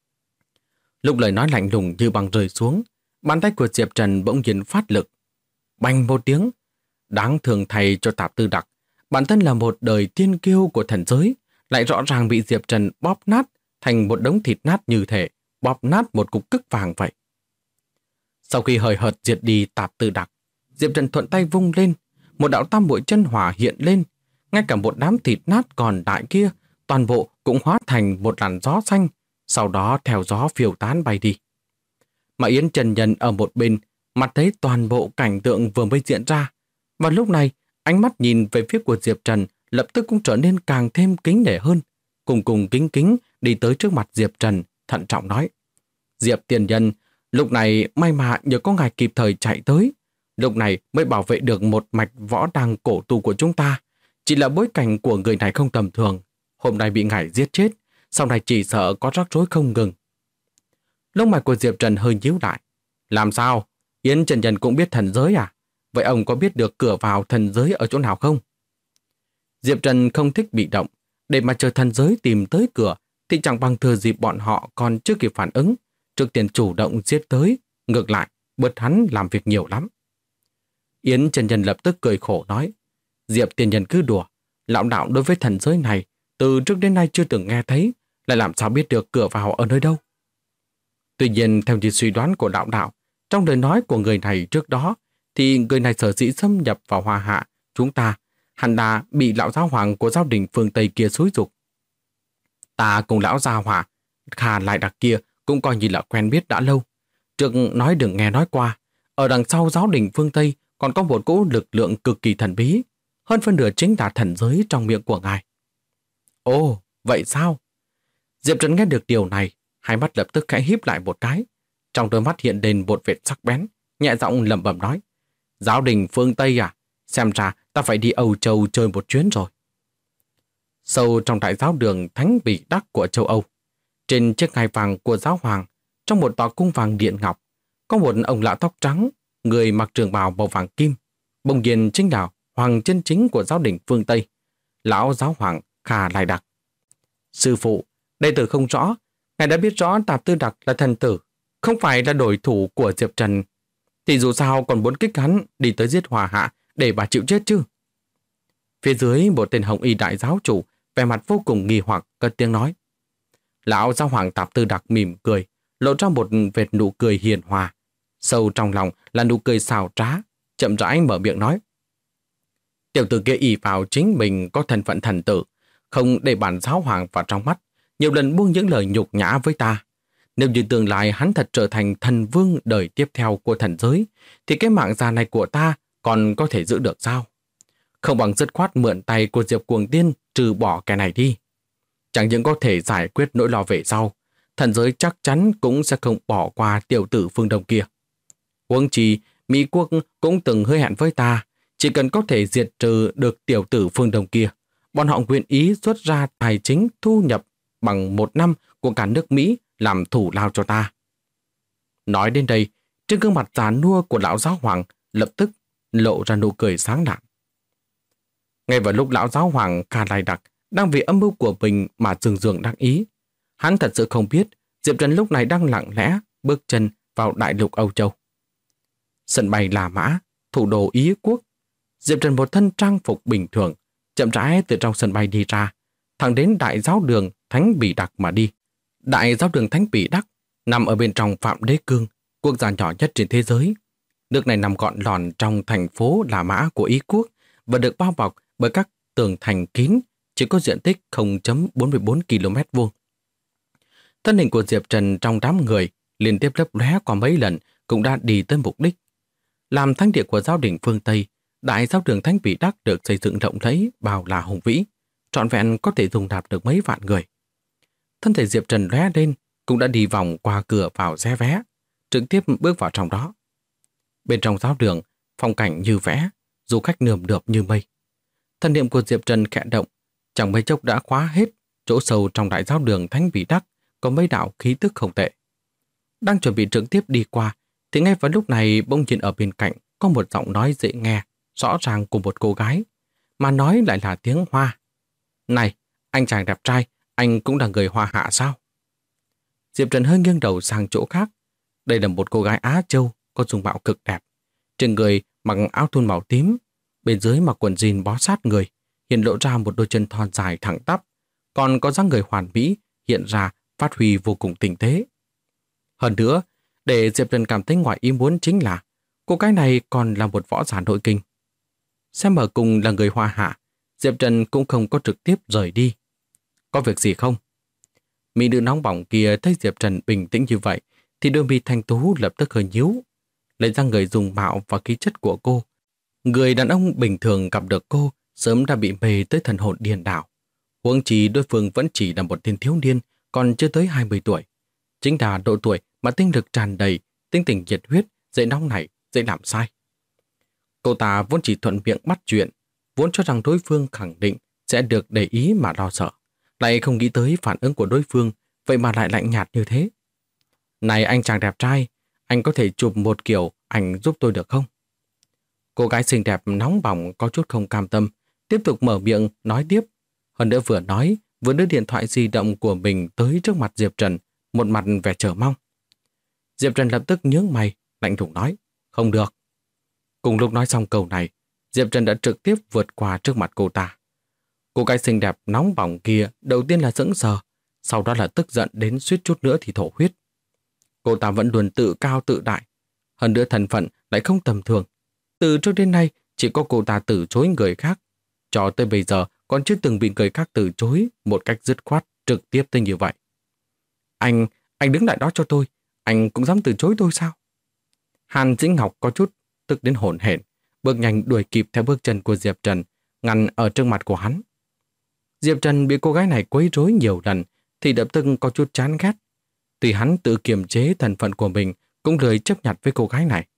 Lúc lời nói lạnh lùng như băng rơi xuống, bàn tay của Diệp Trần bỗng nhiên phát lực. Bành một tiếng, đáng thương thay cho Tạp Tư Đặc, bản thân là một đời tiên kiêu của thần giới, lại rõ ràng bị Diệp Trần bóp nát thành một đống thịt nát như thể bóp nát một cục cức vàng vậy. Sau khi hời hợt diệt đi Tạp Tư Đặc, Diệp Trần thuận tay vung lên, một đạo tam muội chân hỏa hiện lên, ngay cả một đám thịt nát còn lại kia, toàn bộ cũng hóa thành một làn gió xanh, sau đó theo gió phiêu tán bay đi. Mà Yến Chân Nhân ở một bên, mặt thấy toàn bộ cảnh tượng vừa mới diễn ra, và lúc này ánh mắt nhìn về phía của Diệp Trần lập tức cũng trở nên càng thêm kính nể hơn, cùng kính kính đi tới trước mặt Diệp Trần, thận trọng nói: Diệp tiền nhân, lúc này may mà nhờ có ngài kịp thời chạy tới, lúc này mới bảo vệ được một mạch võ đăng cổ tu của chúng ta. Chỉ là bối cảnh của người này không tầm thường, hôm nay bị ngài giết chết, sau này chỉ sợ có rắc rối không ngừng. Lông mày của Diệp Trần hơi nhíu lại. Làm sao? Yến Chân Nhân cũng biết thần giới à? Vậy ông có biết được cửa vào thần giới ở chỗ nào không? Diệp Trần không thích bị động, để mà chờ thần giới tìm tới cửa thì chẳng bằng thừa dịp bọn họ còn chưa kịp phản ứng, trước tiên chủ động giết tới, ngược lại, bớt hắn làm việc nhiều lắm. Yến Chân Nhân lập tức cười khổ nói: Diệp tiền nhân cứ đùa, lão đạo đối với thần giới này từ trước đến nay chưa từng nghe thấy, lại làm sao biết được cửa vào ở nơi đâu. Tuy nhiên theo như suy đoán của lão đạo, trong lời nói của người này trước đó, thì người này sở dĩ xâm nhập vào Hoa Hạ chúng ta hẳn là bị lão giáo hoàng của giáo đình phương Tây kia xúi giục. Ta cùng lão gia hỏa Khà Lại Đặc kia cũng coi như là quen biết đã lâu. Trước nói đừng nghe nói qua, ở đằng sau giáo đình phương Tây còn có một cỗ lực lượng cực kỳ thần bí, hơn phân nửa chính là thần giới trong miệng của ngài. Ồ, vậy sao? Diệp Trần nghe được điều này, hai mắt lập tức khẽ híp lại một cái, trong đôi mắt hiện lên một vệt sắc bén, nhẹ giọng lẩm bẩm nói: Giáo đình phương Tây à? Xem ra ta phải đi Âu Châu chơi một chuyến rồi. Sâu trong đại giáo đường Thánh Bỉ Đắc của châu Âu, trên chiếc ngai vàng của giáo hoàng, trong một tòa cung vàng điện ngọc, có một ông lão tóc trắng, người mặc trường bào màu vàng kim, bỗng nhiên chính là hoàng chân chính của giáo đình phương Tây, lão giáo hoàng Khà Lại Đặc. Sư phụ, đệ tử không rõ, ngài đã biết rõ Tạp Tư Đặc là thần tử, không phải là đối thủ của Diệp Trần, thì dù sao còn muốn kích hắn đi tới giết Hòa Hạ để bà chịu chết chứ. Phía dưới một tên hồng y đại giáo chủ vẻ mặt vô cùng nghi hoặc cất tiếng nói. Lão giáo hoàng Tạp Tư Đặc mỉm cười, lộ ra một vệt nụ cười hiền hòa, sâu trong lòng là nụ cười xảo trá, chậm rãi mở miệng nói. Tiểu tử kia ỷ vào chính mình có thân phận thần tử, không để bản giáo hoàng vào trong mắt, nhiều lần buông những lời nhục nhã với ta. Nếu như tương lai hắn thật trở thành thần vương đời tiếp theo của thần giới, thì cái mạng già này của ta còn có thể giữ được sao? Không bằng dứt khoát mượn tay của Diệp Cuồng Tiên trừ bỏ cái này đi. Chẳng những có thể giải quyết nỗi lo về sau, thần giới chắc chắn cũng sẽ không bỏ qua tiểu tử phương Đông kia. Huống chi, Mỹ quốc cũng từng hứa hẹn với ta, chỉ cần có thể diệt trừ được tiểu tử phương Đông kia, bọn họ nguyện ý xuất ra tài chính thu nhập bằng 1 năm của cả nước Mỹ làm thủ lao cho ta. Nói đến đây, trên gương mặt già nua của lão giáo hoàng lập tức lộ ra nụ cười sáng lạng. Ngay vào lúc lão giáo hoàng Kha Lai Đặc đang vì âm mưu của mình mà dường dường đắc ý, hắn thật sự không biết Diệp Trần lúc này đang lặng lẽ bước chân vào đại lục Âu Châu. Sân bay La Mã, thủ đô Ý quốc. Diệp Trần một thân trang phục bình thường, chậm rãi từ trong sân bay đi ra, thẳng đến đại giáo đường Thánh Bỉ Đặc mà đi. Đại giáo đường Thánh Bỉ Đắc nằm ở bên trong Phạm Đế Cương, quốc gia nhỏ nhất trên thế giới. Nước này nằm gọn lòn trong thành phố La Mã của Ý quốc và được bao bọc bởi các tường thành kín, chỉ có diện tích 0,44 km vuông. Thân hình của Diệp Trần trong đám người liên tiếp lấp lóe qua mấy lần cũng đã đi tới mục đích. Làm thánh địa của giáo đình phương Tây, đại giáo đường Thánh Bỉ Đắc được xây dựng rộng rãi, bao la hùng vĩ, trọn vẹn có thể dung nạp được mấy vạn người. Thân thể Diệp Trần lóe lên, cũng đã đi vòng qua cửa vào xé vé, trực tiếp bước vào trong đó. Bên trong giáo đường, phong cảnh như vẽ, du khách nườm nượp như mây. Thân niệm của Diệp Trần khẽ động, chẳng mấy chốc đã khóa hết chỗ sâu trong đại giáo đường Thánh Bỉ Đắc có mấy đạo khí tức không tệ. Đang chuẩn bị trực tiếp đi qua, thì ngay vào lúc này bỗng nhiên ở bên cạnh có một giọng nói dễ nghe, rõ ràng của một cô gái, mà nói lại là tiếng Hoa. Này, anh chàng đẹp trai, anh cũng là người Hoa hạ sao? Diệp Trần hơi nghiêng đầu sang chỗ khác. Đây là một cô gái Á Châu có dung mạo cực đẹp. Trên người mặc áo thun màu tím, bên dưới mặc quần jean bó sát người, hiện lộ ra một đôi chân thon dài thẳng tắp, còn có dáng người hoàn mỹ hiện ra phát huy vô cùng tinh tế. Hơn nữa, để Diệp Trần cảm thấy ngoài ý muốn chính là cô gái này còn là một võ giả nội kinh. Xem ở cùng là người Hoa hạ, Diệp Trần cũng không có trực tiếp rời đi. Có việc gì không? Mỹ nữ nóng bỏng kia thấy Diệp Trần bình tĩnh như vậy thì đôi mi thanh tú lập tức hơi nhíu, lấy ra người dùng mạo và khí chất của cô. Người đàn ông bình thường gặp được cô sớm đã bị mê tới thần hồn điên đảo. Huống chi đối phương vẫn chỉ là một tên thiếu niên, còn chưa tới 20 tuổi. Chính là độ tuổi mà tinh lực tràn đầy, tinh tình nhiệt huyết, dễ nóng nảy, dễ làm sai. Cô ta vốn chỉ thuận miệng bắt chuyện, vốn cho rằng đối phương khẳng định sẽ được để ý mà lo sợ, lại không nghĩ tới phản ứng của đối phương, vậy mà lại lạnh nhạt như thế. Này anh chàng đẹp trai, anh có thể chụp một kiểu ảnh giúp tôi được không? Cô gái xinh đẹp nóng bỏng có chút không cam tâm, tiếp tục mở miệng nói tiếp. Hơn nữa vừa nói, vừa đưa điện thoại di động của mình tới trước mặt Diệp Trần, một mặt vẻ chờ mong. Diệp Trần lập tức nhướng mày, lạnh lùng nói, không được. Cùng lúc nói xong câu này, Diệp Trần đã trực tiếp vượt qua trước mặt cô ta. Cô gái xinh đẹp nóng bỏng kia đầu tiên là sững sờ, sau đó là tức giận đến suýt chút nữa thì thổ huyết. Cô ta vẫn luôn tự cao tự đại, hơn nữa thân phận lại không tầm thường. Từ trước đến nay chỉ có cô ta từ chối người khác, cho tới bây giờ còn chưa từng bị người khác từ chối một cách dứt khoát trực tiếp tới như vậy. Anh đứng lại đó cho tôi, anh cũng dám từ chối tôi sao? Hàn Dĩnh Ngọc có chút tức đến hổn hển, bước nhanh đuổi kịp theo bước chân của Diệp Trần, ngăn ở trước mặt của hắn. Diệp Trần bị cô gái này quấy rối nhiều lần thì lập tức có chút chán ghét. Tuy hắn tự kiềm chế thân phận của mình, cũng lười chấp nhặt với cô gái này.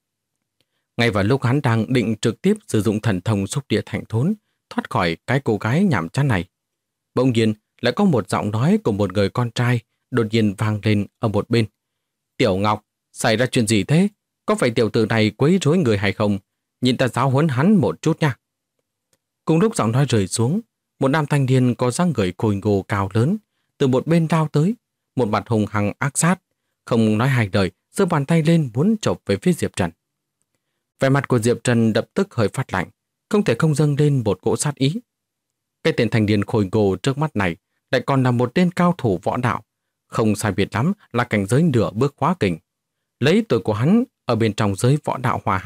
Ngay vào lúc hắn đang định trực tiếp sử dụng thần thông xúc địa thành thốn, thoát khỏi cái cô gái nhảm chán này, bỗng nhiên lại có một giọng nói của một người con trai đột nhiên vang lên ở một bên. Tiểu Ngọc, xảy ra chuyện gì thế? Có phải tiểu tử này quấy rối người hay không? Nhìn ta giáo huấn hắn một chút nha. Cùng lúc giọng nói rơi xuống, một nam thanh niên có dáng người khôi ngô cao lớn từ một bên lao tới, một mặt hung hăng ác sát, không nói hai lời, giơ bàn tay lên muốn chộp về phía Diệp Trần. Vẻ mặt của Diệp Trần lập tức hơi phát lạnh, không thể không dâng lên một cỗ sát ý. Cái tên thanh niên khôi ngô trước mắt này lại còn là một tên cao thủ võ đạo, không sai biệt lắm là cảnh giới nửa bước hóa kình. Lấy tuổi của hắn ở bên trong giới võ đạo Hoa hạ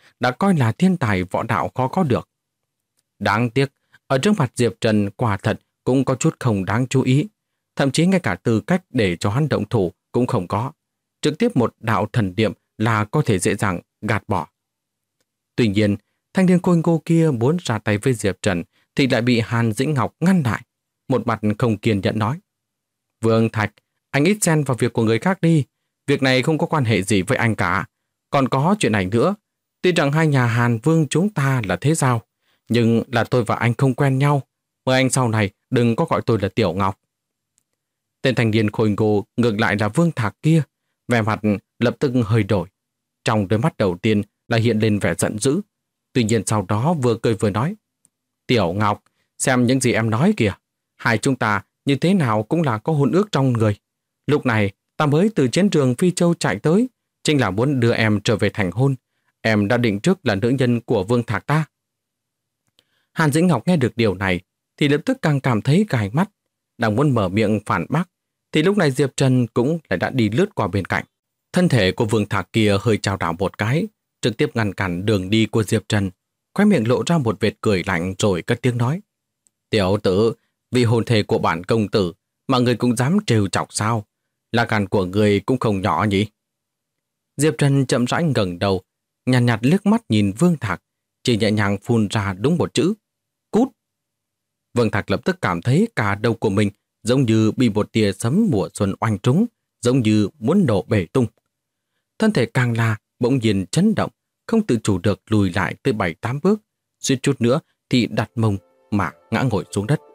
đã coi là thiên tài võ đạo khó có được. Đáng tiếc, ở trước mặt Diệp Trần quả thật cũng có chút không đáng chú ý. Thậm chí ngay cả tư cách để cho hắn động thủ cũng không có. Trực tiếp một đạo thần niệm là có thể dễ dàng gạt bỏ. Tuy nhiên, thanh niên khôi ngô kia muốn ra tay với Diệp Trần thì lại bị Hàn Dĩnh Ngọc ngăn lại. Một mặt không kiên nhẫn nói: Vương Thạch, anh ít xen vào việc của người khác đi. Việc này không có quan hệ gì với anh cả. Còn có chuyện này nữa. Tuy rằng hai nhà Hàn Vương chúng ta là thế giao, nhưng là tôi và anh không quen nhau. Mời anh sau này đừng có gọi tôi là Tiểu Ngọc. Tên thanh niên khôi ngô ngược lại là Vương Thạc kia, vẻ mặt lập tức hơi đổi. Trong đôi mắt đầu tiên là hiện lên vẻ giận dữ. Tuy nhiên sau đó vừa cười vừa nói: Tiểu Ngọc, xem những gì em nói kìa. Hai chúng ta như thế nào cũng là có hôn ước trong người. Lúc này ta mới từ chiến trường Phi Châu chạy tới, chính là muốn đưa em trở về thành hôn. Em đã định trước là nữ nhân của Vương Thạc ta. Hàn Dĩnh Ngọc nghe được điều này thì lập tức càng cảm thấy gai mắt. Đang muốn mở miệng phản bác thì lúc này Diệp Trần cũng lại đã đi lướt qua bên cạnh. Thân thể của Vương Thạc kia hơi chao đảo một cái, trực tiếp ngăn cản đường đi của Diệp Trần. Khóe miệng lộ ra một vệt cười lạnh rồi cất tiếng nói: Tiểu tử, vì hôn thề của bản công tử mà người cũng dám trêu chọc sao? Là gan của người cũng không nhỏ nhỉ? Diệp Trần chậm rãi ngẩng đầu, nhàn nhạt liếc mắt nhìn Vương Thạc, chỉ nhẹ nhàng phun ra đúng một chữ: Cút. Vương Thạc lập tức cảm thấy cả đầu của mình giống như bị một tia sấm mùa xuân oanh trúng, giống như muốn nổ bể tung. Thân thể càng là bỗng nhiên chấn động, không tự chủ được lùi lại tới 7-8 bước, suýt chút nữa thì đặt mông mà ngã ngồi xuống đất.